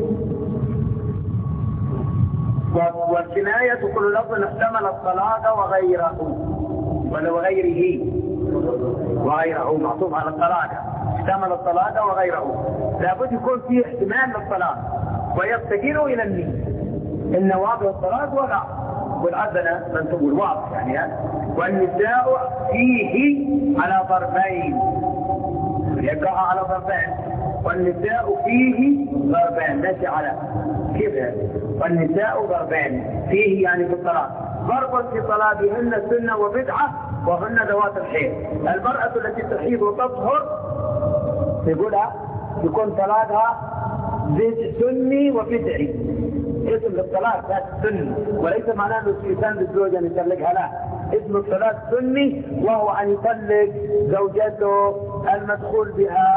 والكناية كل لفظ احتمل الطلاق وغيره ولا وغيره معطوف على الطلاق، احتمل الطلاق وغيره. لابد يكون فيه احتمال للطلاق ويفتقر إلى النية. إن واضح الطلاق وقع والأذن من تقول واضح يعني. والنساء فيه على ضربين، يقع على ضربين. والنساء فيه ضربين ليس على كيف. والنساء ضربين فيه يعني في الطلاق، ضرب في طلاقهن سنة وبدعة وهن ذوات الحيض. المرأة التي تحيض وتطهر يقولها يكون طلاقها سني وبدعي. اسم الطلاق ذات سني، وليس معناه انه الانسان بالزوجة ان يطلقها، لا، اسم الطلاق سني وهو ان يطلق زوجته المدخول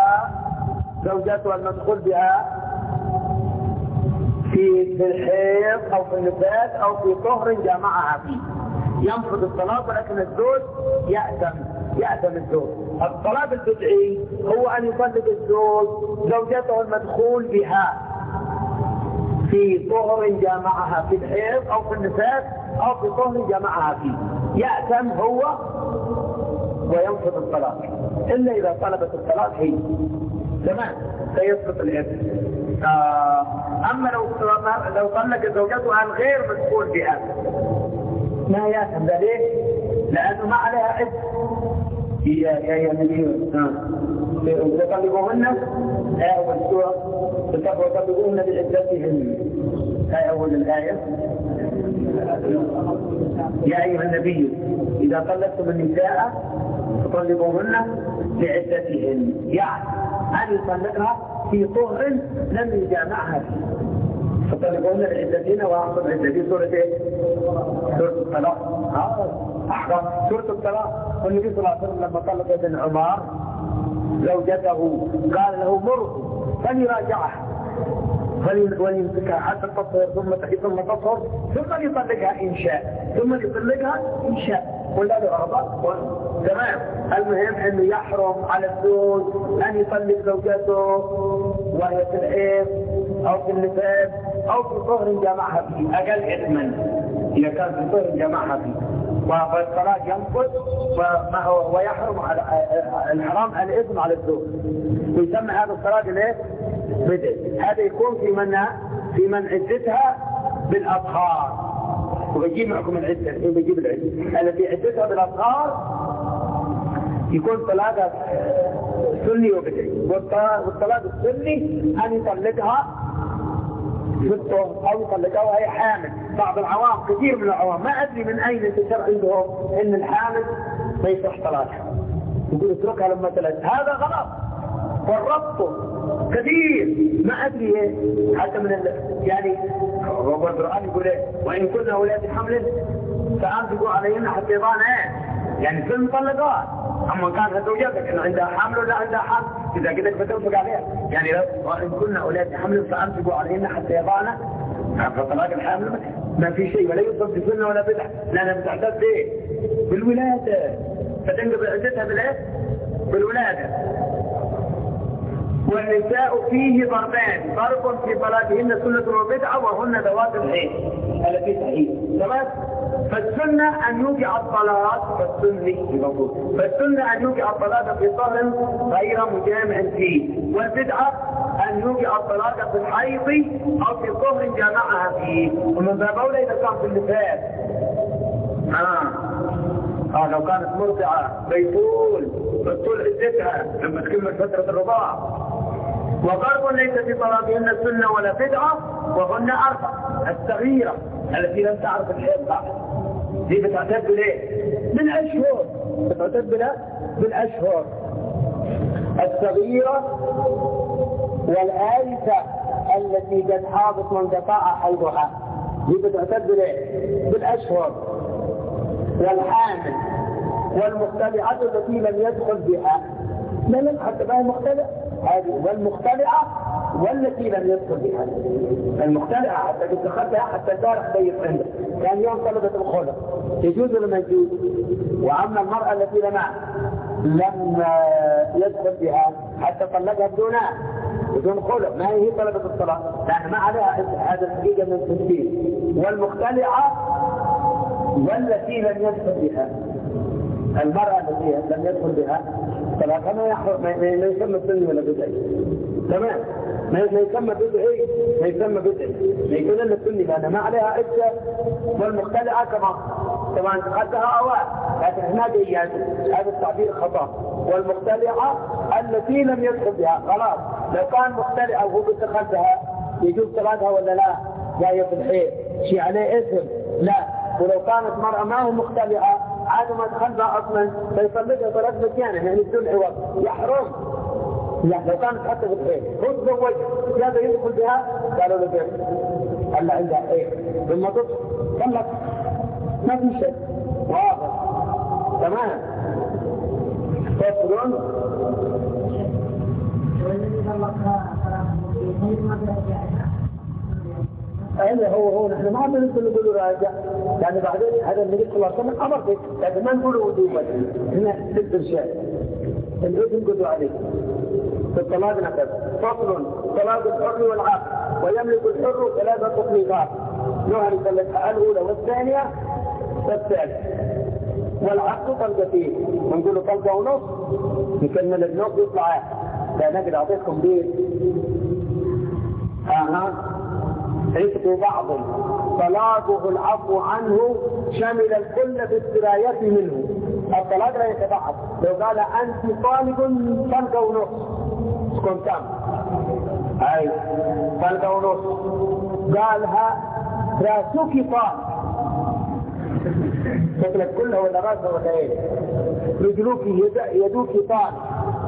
بها في الحيض او في النفاس او في طهر جامعها فيه. ينفذ الطلاق ولكن الزوج يأتم الزوج. الطلاق البدعي هو ان يطلق الزوج زوجته المدخول بها في طهر جامعها في الحيض او في النفاس او في طهر جامعها فيه، يأتم هو وينفذ الطلاق، الا اذا طلبت الطلاق هي تمام سيسقط الإثم. اما لو طلق زوجته الغير مدخول بها ما يأتم. ده ليه؟ لانه ما عليها عد. هي وطلقوهن اول سورة وطلقوهن بعدتهن، اول الآية يا أيها النبي إذا طلقتم النساء فطلقوهن بعدتهن، يعني أن يطلقها في طهر لم يجامعها فيه، فطلقوهن بعدتهن وأعطوا عدتهن. سورة ايه؟ سورة الطلاق. أحرم سورة الطلاق. والنبي صلى الله عليه وسلم لما طلق ابن عمر زوجته قال له مره فليراجعها وليمسكها حتى تطهر ثم تطهر ثم يطلقها إن شاء ولا له رغبة تمام. المهم انه يحرم على الزوج ان يطلق زوجته وهي في الحيض او في النفاس او في طهر جمعها فيه، اقل اثما اذا كان في طهر جمعها فيه، والطلاق ينقض ويحرم على الحرام الاثم على الزوج، ويسمى هذا الطلاق ليه؟ بدء. هذا يكون في من عدتها بالاطهار، وبيجيب معكم العدة الحين بيجيب العدة التي عدتها بالأطهار يكون طلاق سني وبدعي. والطلاق السني أن يطلقها في الطهر أو يطلقها وهي حامل. بعض العوام كثير من العوام ما أدري من أين انتشر عندهم إن الحامل ما يصح طلاقها، يقول اتركها لما تلد. هذا غلط، والربط كثير ما أدري حتى من يعني هو القرآن يقول ايه؟ وإن كنا أولاد حمل فأنفقوا عليهن حتى يضعن يعني في المطلقات. أما كانت زوجتك إنه عندها حمل ولا عندها حمل إذا كده فتنفق عليها، يعني وإن كنا أولاد حمل فأنفقوا عليهن حتى يضعن. فطلاق الحامل ما في شيء ولا يصب في سنة ولا بدعة، لأنها بتعتد بالولادة فتنقضي عدتها بالإيه؟ بالولادة. والنساء فيه ضربان، ضرب في طلاقهن سنة وبدعة وهن ذوات الحيض التي تحيض. تمام؟ فالسنة أن يوقع الطلاق فالسنة أن يوقع الطلاق في طهر غير مجامع فيه، والبدعة أن يوقع الطلاق في الحيض أو في طهر جامعها فيه. ومن باب أولى إذا كان في النفاس. لو كانت مرضعة بيطول عدتها لما تكمل فترة الرضاعة. وضرب ليس في طلاقهن السنة ولا بدعة وهن 4. الصغيرة التي لم تعرف الحيض بعد دي بتعتد بالايه؟ بالاشهر. بتعتد بالاشهر. الصغيرة والآيسة التي قد حاضت وانقطع حيضها دي بتعتد بالايه؟ بالاشهر. والحامل والمختلعة التي لم يدخل بها لم حتى بها المختلع هذه، والمختلعة والتي لم يدخل بها. المختلعة حتى قد دخلتها حتى البارح بيت عندك كان يوم طلبة الخلق يجوز ولا ما يجوز. وأما المرأة التي لم يدخل بها حتى طلقها بدون خلق ما هي طلبة الصلاة لأن ما عليها هذا الحقيقة من التنفيذ. والمختلعة والتي لم يدخل بها، المرأة التي لم يدخل بها طلاقها ما يسمى السني ولا بدعي. تمام؟ ما يسمى بدعي، ما يسمى بدعي، ما يكون الا السني لان ما عليها عده. والمختلعه كمان طبعا خدها اوان لكن هناك هذا التعبير خطا. والمختلعه التي لم يدخل بها خلاص. لو كان مختلعه وهو دخلتها يجوز طلاقها ولا لا؟ جايه في الحيض شيء عليه اسم؟ لا. ولو كانت مرأة ما هو مختلعة عاد ما دخلها اصلا فيطلقها طلاق مكانه يعني بدون عوض يحرم. لا لو كانت حتى في الحيض هو تزوج هذا يدخل بها قالوا له كيف؟ قال له عندها ايه؟ ثم طلق ما في شيء واضح. تمام؟ فصل. أنا هو نحن ما بنقول له راجع يعني بعدين هذا النبي صلى الله عليه وسلم أمر بك لكن ما نقول وجوبا. هنا ست أشياء الإذن قدوا عليه في الطلاق نفسه. فصل. طلاق الحر والعبد. ويملك الحر 3 تطليقات نوع يطلقها الأولى والثانية والثالثة. والعبد طلقتين ونقول له طلقة ونص نكمل النص يطلع لا نقدر أعطيكم بيه. عتق بعض طلاقه العفو عنه شمل الكل في السراية منه. الطلاق لا يتبعض. لو قال أنت طالق طلقة ونص تكون كم؟ أي طلقة ونص. قالها راسك طالق شكلك كلها ولا راسها ولا ايه؟ رجلوك يدوك طالق.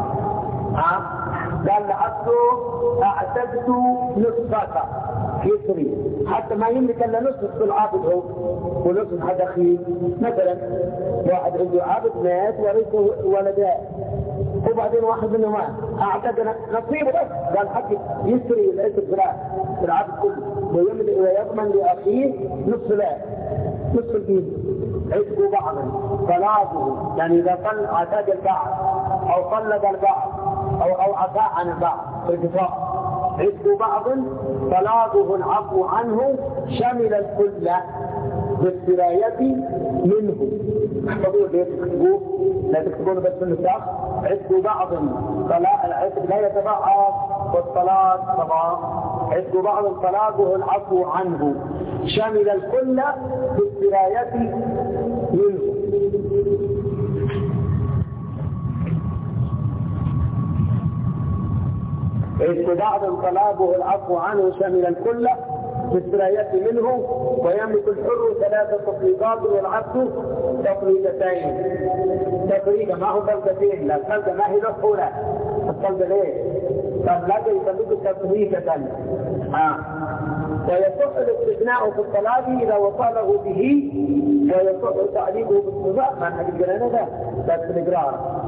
قال لعبده اعتدت نصفك يسري حتى ما يملك الا نصف العابد هو ونصف هذا اخيه. مثلا واحد عنده عابد مات ورثه ولدان وبعدين واحد منهم اعتد نصيبه بس قال حق يسري الاسم في العابد كله ويضمن لاخيه نصف الدين. عتق بعض طلاقه يعني اذا اعتاد البعض او طلق البعض او عفا عن البعض في الكفاء. عتق بعض طلاقه العفو عنه شمل الكل بالسراية منه. احفظوا ليه تكتبوه لا تكتبونه بس من الساق. عتق بعض العتق لا يتبعض والطلاق طبعا. عتق بعض طلاقه العفو عنه شمل الكل بالسراية منه. عتق بعض طلاقه العفو عنه شمل الكل بالسراية منه. ويملك الحر 3 تطليقات والعبد تطليقتين. تطليقة ما هو طلقتين لا الطلقة ما هي الأولى الطلقة ليه؟ طلقة يطلق تطليقة. ويصح الاستثناء في الطلاق إذا وصله به ويصح تعليقه بالصفاء ما نحن قلنا ده بس الإقرار.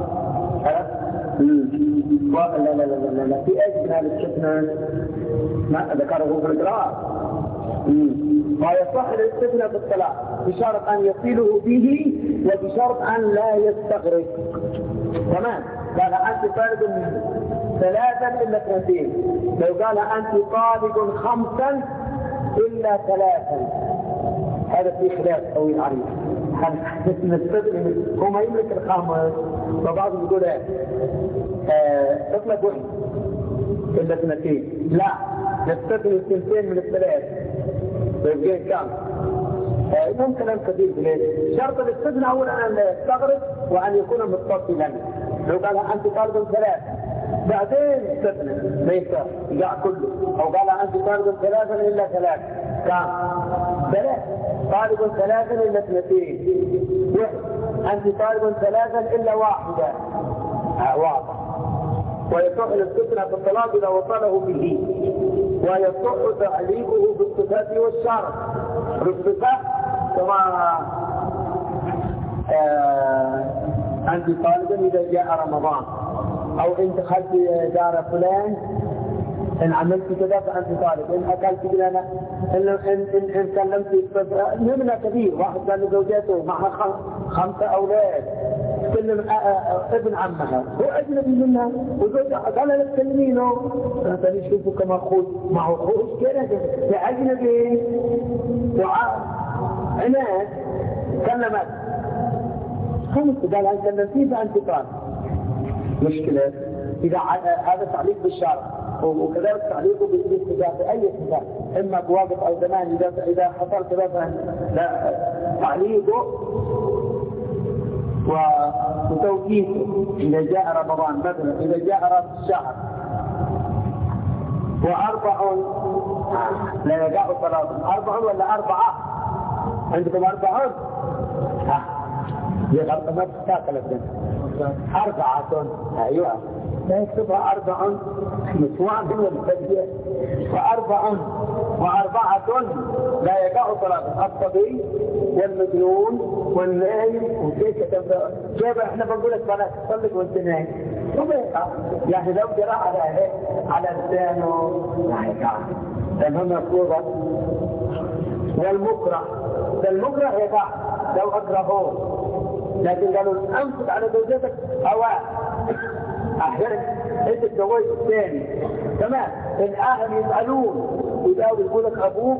لا في أجل هذا الاستثناء ما ذكره في الإقرار. ويصح الاستثناء في الطلاق بشرط أن يصله به وبشرط أن لا يستغرق. تمام؟ قال أنت طالق 3 إلا 2. لو قال أنت طالق 5 إلا 3 هذا في خلاف طويل عريض. هو ما يملك الخامس، فبعضهم يقول تطلق 1 إلا 2. لا، نستثني 2 من 3 فيبقى كم؟ لهم كلام كثير بليه. شرط الاستثناء أولا أن لا يستغرق وأن يكون متصلا. لو قال أنت طالب 3 بعدين استثناء ما ينفع يقع كله، أو قال أنت طالب 3 إلا 3 كم؟ 3 طالب 3 إلا 2. أنت طالب 3 إلا 1 واضح. ويصح الاستثناء في الطلاق إذا وصله به، ويصح تعليقه بالصفات والشرط. بالصفات كما أنت طالبا إذا جاء رمضان، أو إن دخلت دار فلان إن عملت كذا فأنت طالب، إن أكلت كذا إن كلمت نمنا كبير. واحد كان زوجته معها 5 أولاد، تكلم ابن عمها هو أجنبي منها وزوجها قال لها تكلمينه، فأنت يشوفه كما أخوه معه أخوه كذا يا أجنبي وعناد كلمت 5 قال أن كلمتيه فأنت طالب. مشكلة إذا هذا تعليق بالشرع، وكذلك تعليقه بالاستجابة بأي استجابة، إما بواقف أو زمان. إذا حصل كذا لا تعليقه وتوقيته. إذا جاء رمضان مثلا، إذا جاء رأس الشهر 4 لا يقع 3 4 ولا 4 عندكم 4 يغلط ما تستاكل 4 أيوة لا يكتبها 4 مسوان والفجية 4 و4 لا يقع 3. الصبي والمجنون والنايم وكيف كيف احنا بنقول لك بلاش تصلك وانت نايم وبيقع. يعني لو جرى على لسانه لا يقع لأنه مفروضة. والمكره يقع لو أكرهوه. لكن قالوا أنفق على زوجتك هواء أحيانا أنت تزوجت الثاني تمام. الأهل يسألون يقول لك أبوك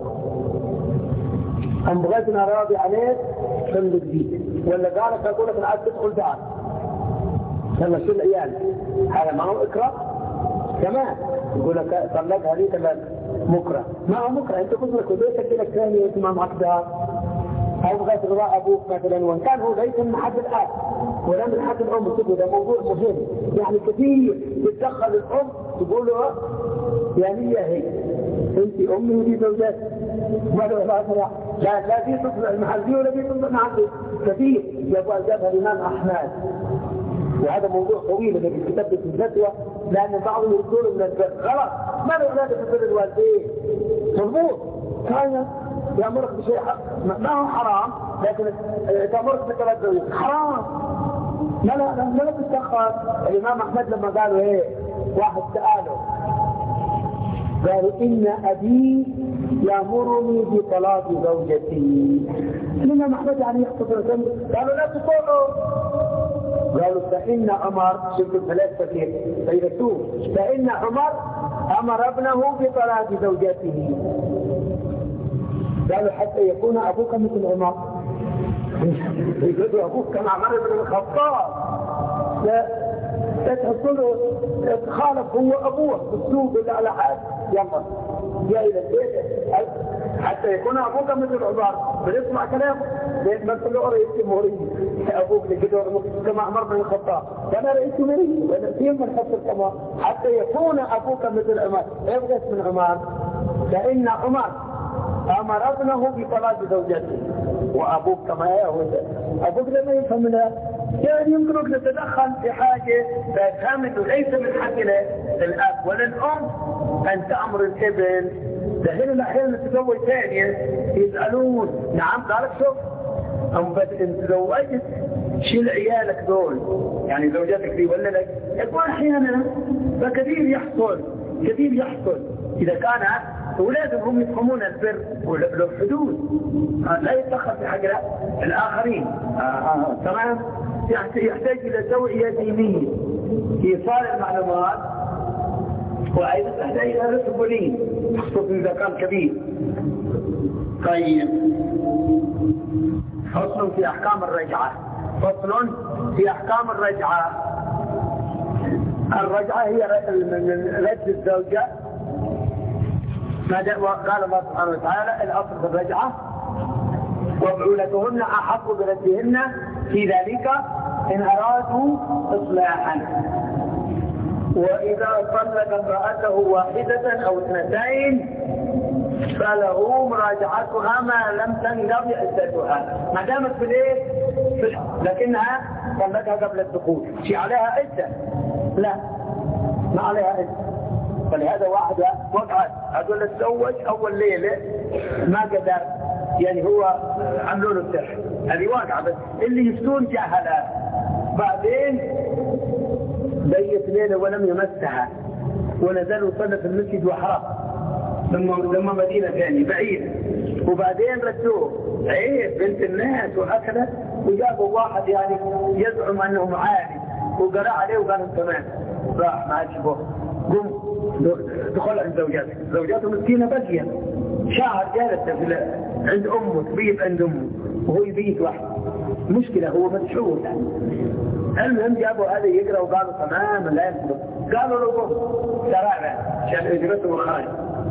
أم بغيتنا راضي عليك خلي جديد، ولا قالك أقول لك العاد تدخل دار يلا شو العيال هذا ما هو إكراه تمام. يقول لك طلقها لي كذا مكره، ما هو مكره. أنت قلت لك وبيتك لك ثاني وأنت ما معك دار، أو بغيت رضاء أبوك مثلا، وإن كان هو ليس من حد الآب ولا من حد الأم. تقول ده موضوع مهم يعني كثير تتدخل الأم تقول له يعني هي أنت أمي ودي زوجات ما له لا في تصل المحل دي ولا في تصل المحل كثير. يبقى جابها الإمام أحمد، وهذا موضوع طويل اللي كتبت في الفتوى، لأن بعضهم يقولوا من البر غلط ما له علاقة ببر الوالدين. مضبوط كان يأمرك بشيء ما هو حرام، لكن تأمرك بثلاث حرام لا تتدخل. الإمام أحمد لما قالوا ايه واحد سأله قالوا إن أبي يأمرني بطلاق زوجتي. الإمام أحمد يعني يختصر قالوا لا تطلقوا. قالوا فإن عمر شوفوا الثلاثة فيرسوه فإن عمر أمر ابنه بطلاق زوجته. قالوا حتى يكون أبوك مثل عمر. يقولوا أبوك كما عمر بن الخطاب لا تحصله خالف هو أبوه بالسوق ولا على حال يلا جاء إلى البيت حتى يكون أبوك مثل عمر. بنسمع كلامه مثل رئيس جمهورية أبوك كما عمر بن الخطاب كان رئيس جمهورية ونسيم من حصل كما حتى يكون أبوك مثل عمر. ابغس من عمر فإن عمر أمر ابنه بطلاق زوجته وأبوك كما هو أبوك لما يفهمنا يعني يمكنك نتدخل في حاجة فيفهم أنه ليس من حقنا الأب ولا الأم أن تأمر الابن. ده هنا أحيانا تزوج ثانية يسألون نعم قالك شوف أم بس إن تزوجت شيل عيالك دول يعني زوجتك دي ولا لك يقول أحيانا فكثير يحصل إذا كان أولادهم هم يفهمون البر وله حدود لا يتدخل في حق الآخرين. تمام. يحتاج إلى توعية دينية إيصال المعلومات وأيضا تحتاج إلى سبلين خصوصا إذا كان كبير. طيب، فصل في أحكام الرجعة. فصل في أحكام الرجعة. الرجعة هي رد الزوجة. قال الله سبحانه وتعالى الأصل في الرجعة وبعولتهن أحق بردهن في ذلك إن أرادوا إصلاحا. وإذا طلق امرأته واحدة أو اثنتين فله مراجعتها ما لم تنقضي عدتها. ما دامت في الايه؟ لكنها طلقها قبل الدخول، شيء عليها عدة؟ لا، ما عليها عدة. فلهذا واحدة وقعت أقول له تزوج أول ليلة ما قدر، يعني هو عملوا له السحر، هذه واقعة. بس اللي يفتون جاهلة بعدين بيت ليلة ولم يمسها ونزل وصلى في المسجد وحرق لما مدينة ثانية بعيدة، وبعدين ردوه عيب بنت الناس وأكلت، وجابوا واحد يعني يزعم أنه معالي وقرأ عليه وقال تمام، راح ما عجبه. قم دخل عند زوجاته مسكينة بقية شهر جالسة عند أمه، تبيت عند أمه وهو يبيت واحد. مشكلة، هو مشهور يعني. المهم جابوا هذا يقرأ وقالوا تمام لا ينفذ. قالوا له قم سراعا عشان اجرته وخارج.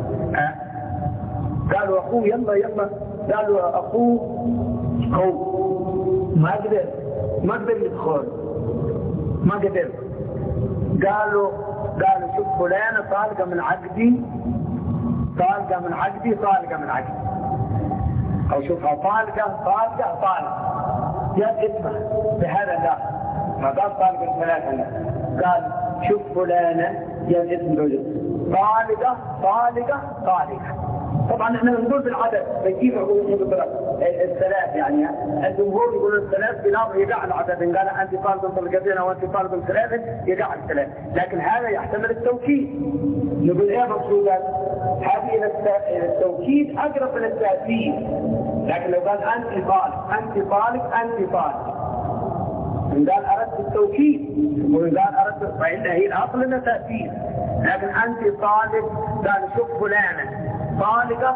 قالوا أخوه يلا. قالوا أخوه ما قدر يدخل، ما قدر. قالوا شوف فلانة طالقة من عقدي أو شوفها طالقة جاء اسمه بهذا لا، ما قال طالقة ثلاثة، قال شوف فلانة جاء اسم رجل طالقة. طبعا احنا نقول بالعدد بيجيب الثلاث، يعني الجمهور يقولون الثلاث بلا يقع العدد. إن قال أنت طالب طلقتين أو أنت طالب ثلاثة يقع الثلاث، لكن هذا يحتمل التوكيد. نقول إيه مقصودا؟ هذه إلى التوكيد أقرب من التأثير. لكن لو قال أنت طالب إن قال أردت التوكيد وإن قال أردت فإن هي الأصل إنها تأثير. لكن أنت طالب قال شوف فلانة طالقة.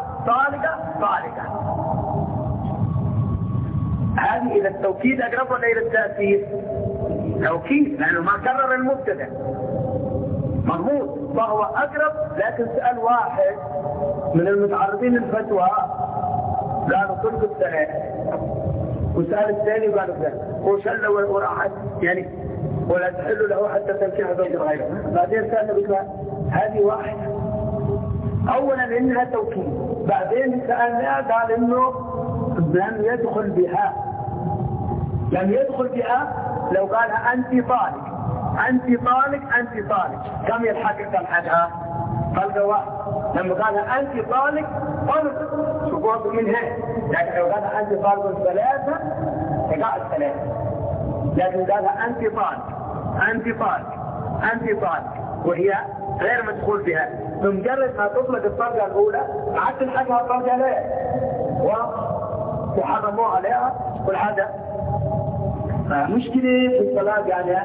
هذه إلى التوكيد أقرب ولا إلى التأثير؟ توكيد، لأنه ما كرر المبتدأ مضبوط، فهو أقرب. لكن سأل واحد من المتعرضين للفتوى قالوا طلق الثلاث، وسأل الثاني وقالوا ثلاث، وشل وراحت يعني ولا تحل له حتى تنكح زوج غيره. بعدين سألنا قلت له هذه واحدة، أولا إنها توكيد، بعدين سألنا قال إنه لم يدخل بها. لو قالها أنت طالق كم يلحقها؟ طلقة واحد. لما قالها أنت طالق شقوط منها. لكن لو قالها أنت طالق ثلاثة تقع الثلاثة. لكن قالها أنت طالق وهي غير مدخول بها، بمجرد ما تطلق الطلقة الأولى عاد تلحقها الطلقة ليه وحرموا عليها والحاجة. مشكلة في الطلاق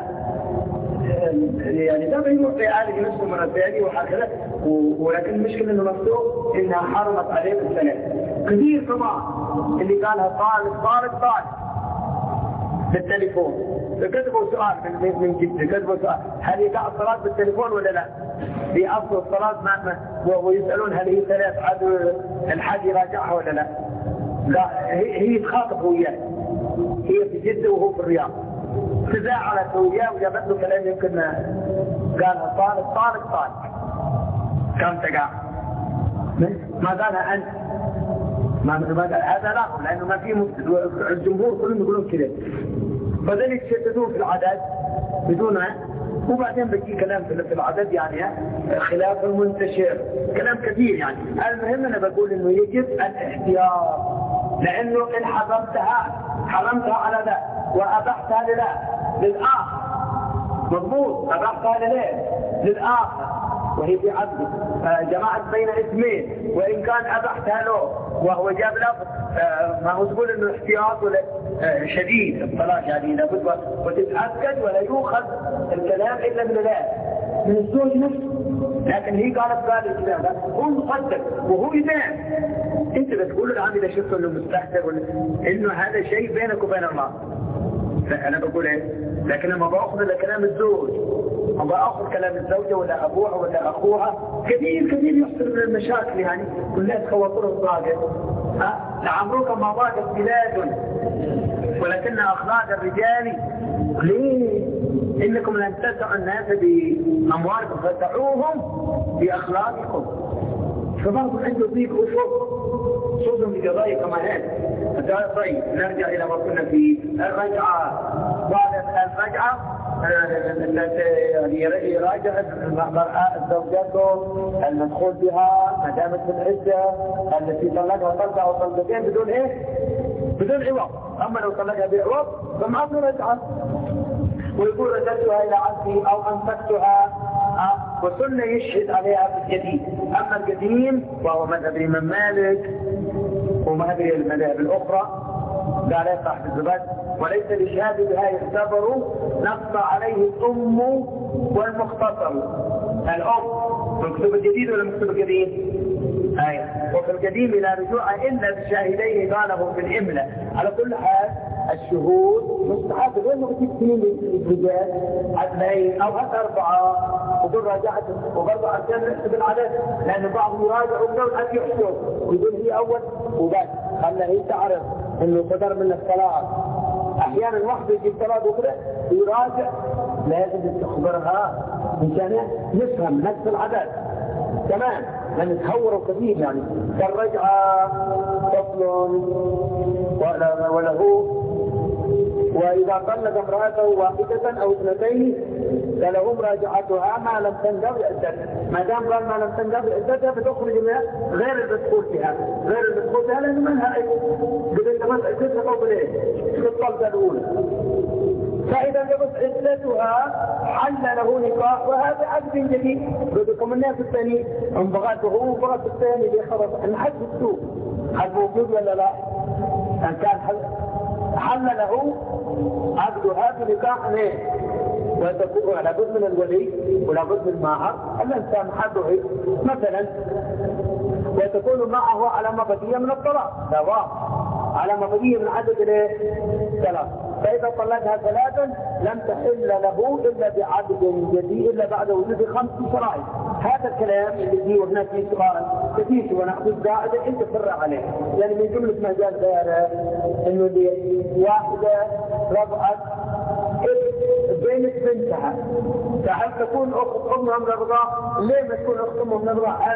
يعني ده بيروح يعالج نفسه مرة ثانية وهكذا، ولكن المشكلة انه مفتوح انها حرمت عليه بالثلاث كثير. طبعا اللي قالها طالق بالتليفون، كتبوا سؤال من جد، كتبوا سؤال هل يقع الصلاة بالتليفون ولا لا؟ في أصل الصلاة ويسألون هل هي ثلاث الحد يراجعها ولا لا؟ لا، هي تخاطب وياه، هي في جدة وهو في الرياض، تزاعلت وياه وجابت له كلام يمكن قالها طالق كم تقع؟ ما قالها أنت، ما قال هذا لا، لأنه ما فيه الجمهور كلهم يقولون كذا، فذلك يتشددون في العدد بدونها. وبعدين بيجي كلام في العدد يعني خلاف المنتشر، كلام كثير يعني. المهم أنا بقول إنه يجب الاحتياط، لأنه إن حرمتها على ذا وأبحتها للآخر مضبوط، أبحتها للآخر وهي في عبد جماعة بين اسمين، وإن كان أبحتها له وهو جاب لفظ ما هو تقول انه احتياط ولا شديد الطلاق يعني لابد وتتاكد ولا يؤخذ الكلام الا من الزوج نفسه. لكن هي قالت قال الكلام هو مصدق وهو يبان. انت بتقول الان اذا شفت انه مستهتر انه هذا شيء بينك وبين الله. انا بقول ايه؟ لكن لما باخذ كلام الزوج او باخذ كلام الزوجه ولا ابوها ولا اخوها كثير يحصل من المشاكل يعني كلها تخوطون ضاقت. لعمرك ما ضاقت بلاد ولكن اخلاق الرجال ليه؟ انكم لن تسعوا الناس باموالكم فتدعوهم باخلاقكم. فبعض عنده ضيق خصوصا في قضايا كما هذه. طيب نرجع الى ما كنا في الرجعه. بعد الرجعه يعني يراجع المرأة زوجته المدخول بها ما دامت في العده التي طلقها طلقه او طلقتين بدون ايه؟ بدون عوض. اما لو طلقها بعوض فما في رجعه. ويقول رددتها الى عبدي او انفقتها وسنة يشهد عليها في الجديد. اما القديم وهو مذهب الامام مالك ومذهب المذاهب الاخرى قال صاحب الزبد وليس للشهاده بها يعتبر نص عليه الام والمختصر. الام في الكتب الجديد ولا الكتب القديم؟ وفي القديم لا رجوع الا بشاهدين قاله في الاملاء. على كل حال الشهود مستحب غير مكتوب سنين للرجال عدلين او حتى 4 وقل راجعت وبرضه عشان نحسب العدد لان بعضهم يراجع وبدون حد يحسب ويقول هي اول وبس خلى هي تعرف انه صدر من الصلاه. احيانا واحده يجيب صلاه اخرى ويراجع لازم تخبرها مشان نفهم نفس العدد تمام لان تهوروا كثير يعني. فالرجعه فصل وله وإذا طلق امرأته واحدة أو اثنتين فله مراجعتها ما لم تنقض عدتها. ما دام قال ما لم تنقض عدتها بتخرج منها غير المدخول فيها لأنه منها قد انتهت عدتها قبل ايه؟ في الطلقة الأولى. فإذا انتهت عدتها حل له نكاحها بعقد جديد. بدكم الناس الثاني انبغته وبغت الثاني بخبط ان حد السوق حد موجود ولا لا؟ ان كان حل له عقدها بنكاح وتكون لابد من الولي ولابد من المهر الانسان حده مثلا وتكون معه على مبدئيه من الطلاق سواء على مبدئيه من عدد 3. فاذا طلقها 3 لم تحل له الا بعقد جديد الا بعد وجود 5 شرائط. هذا الكلام اللي فيه وهناك فيه سؤال كثير وناخذ قاعده انت تفرع عليه يعني من جمله ما قال غيره انه واحده رضعت بينت بنتها فهل تكون اخت امها من الرضاعه؟ ليه ما تكون اخت امها من الرضاعه؟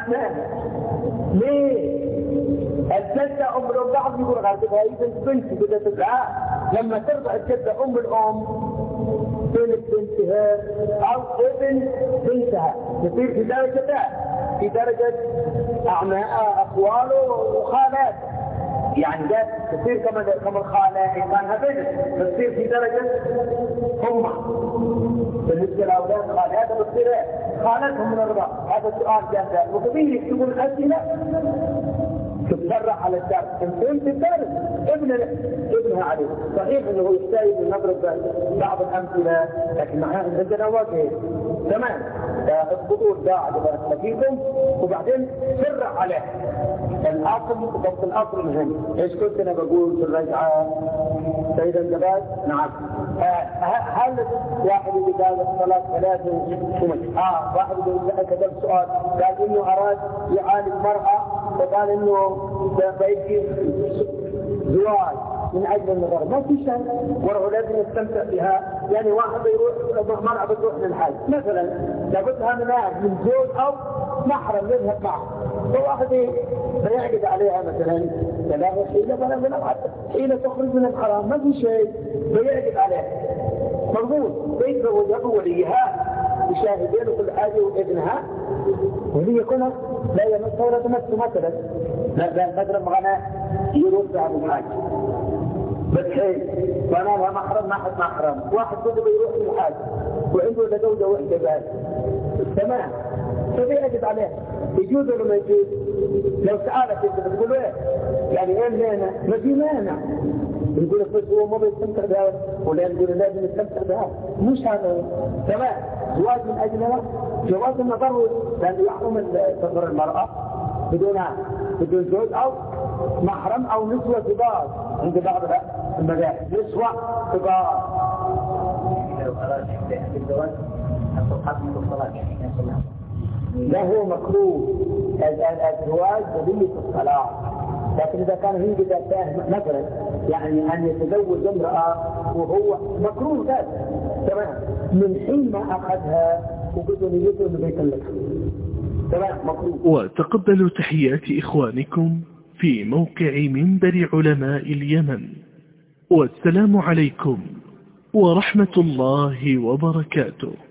ليه؟ الجده ام الرضاعه يقول غالبها اذا بنتي بدها تدعى لما ترضع الجده ام الام بنت بنتها او ابن بنتها يصير في درجه اخواله وخالاته يعني ده تصير كما الخالة كانها بنت بتصير في درجة أمها. بالنسبة لأولاد خالاتها بتصير خالتهم من الرضاعة. هذا السؤال جاء وكثير يكتبون الأسئلة تتفرع على الدرس. انت الدرس ابنها عليه صحيح انه يحتاج نضرب بعض الامثله لكن عندنا وجه تمام اضبطوا القاعده بارك فيكم وبعدين فرع عليه الاصل ضبط الاصل مهم. ايش كنت انا بقول في الرجعه سيد الجبال؟ نعم. هل واحد اللي قال الصلاه 3 واحد اللي كتب سؤال قال انه اراد يعالج مرأة وقال انه بيجي زواج من اجل النظر ما في شيء وهو لازم يستمتع بها. يعني واحد يروح مرأة بتروح للحج مثلا لابدها من زوج او محرم يذهب معه فواحد فيعقد عليها مثلا ثلاثة حين تخرج من الحرام ما في شيء فيعقد عليها مضبوط بيتزوجها بوليها بشاهدين وكل حاجة وابنها وهي كلها لا يمسها ولا تمسه مثلا لا مثلا مغنى يرد ابو الحاج بس حين فانا لها محرم ما حد محرم واحد كله بيروح للحاج وعنده زوجه وحده بس تمام فبيعقد عليها يجوز ولا ما يجوز؟ لو سألت انت بتقول ايه؟ يعني ايه مانع؟ ما في مانع. يقول لك بس هو ما بيستمتع بها ولا يقول لازم يستمتع بها، مش هذا. تمام. زواج من اجل جواز النظر، لانه يحرم تظهر المراه بدون زوج او محرم او نسوة كبار عند بعض المذاهب، نسوة كبار. لو أراد الزواج الصحابة من الصلاة لا هو مكروه الزواج ولية الصلاة، لكن إذا كان هي مثلا يعني أن يتزوج امرأة وهو مكروه ذلك تمام من حين ما أخذها وقدر نيته إنه بيطلقها تمام مكروه. وتقبلوا تحيات إخوانكم في موقع منبر علماء اليمن، والسلام عليكم ورحمة الله وبركاته.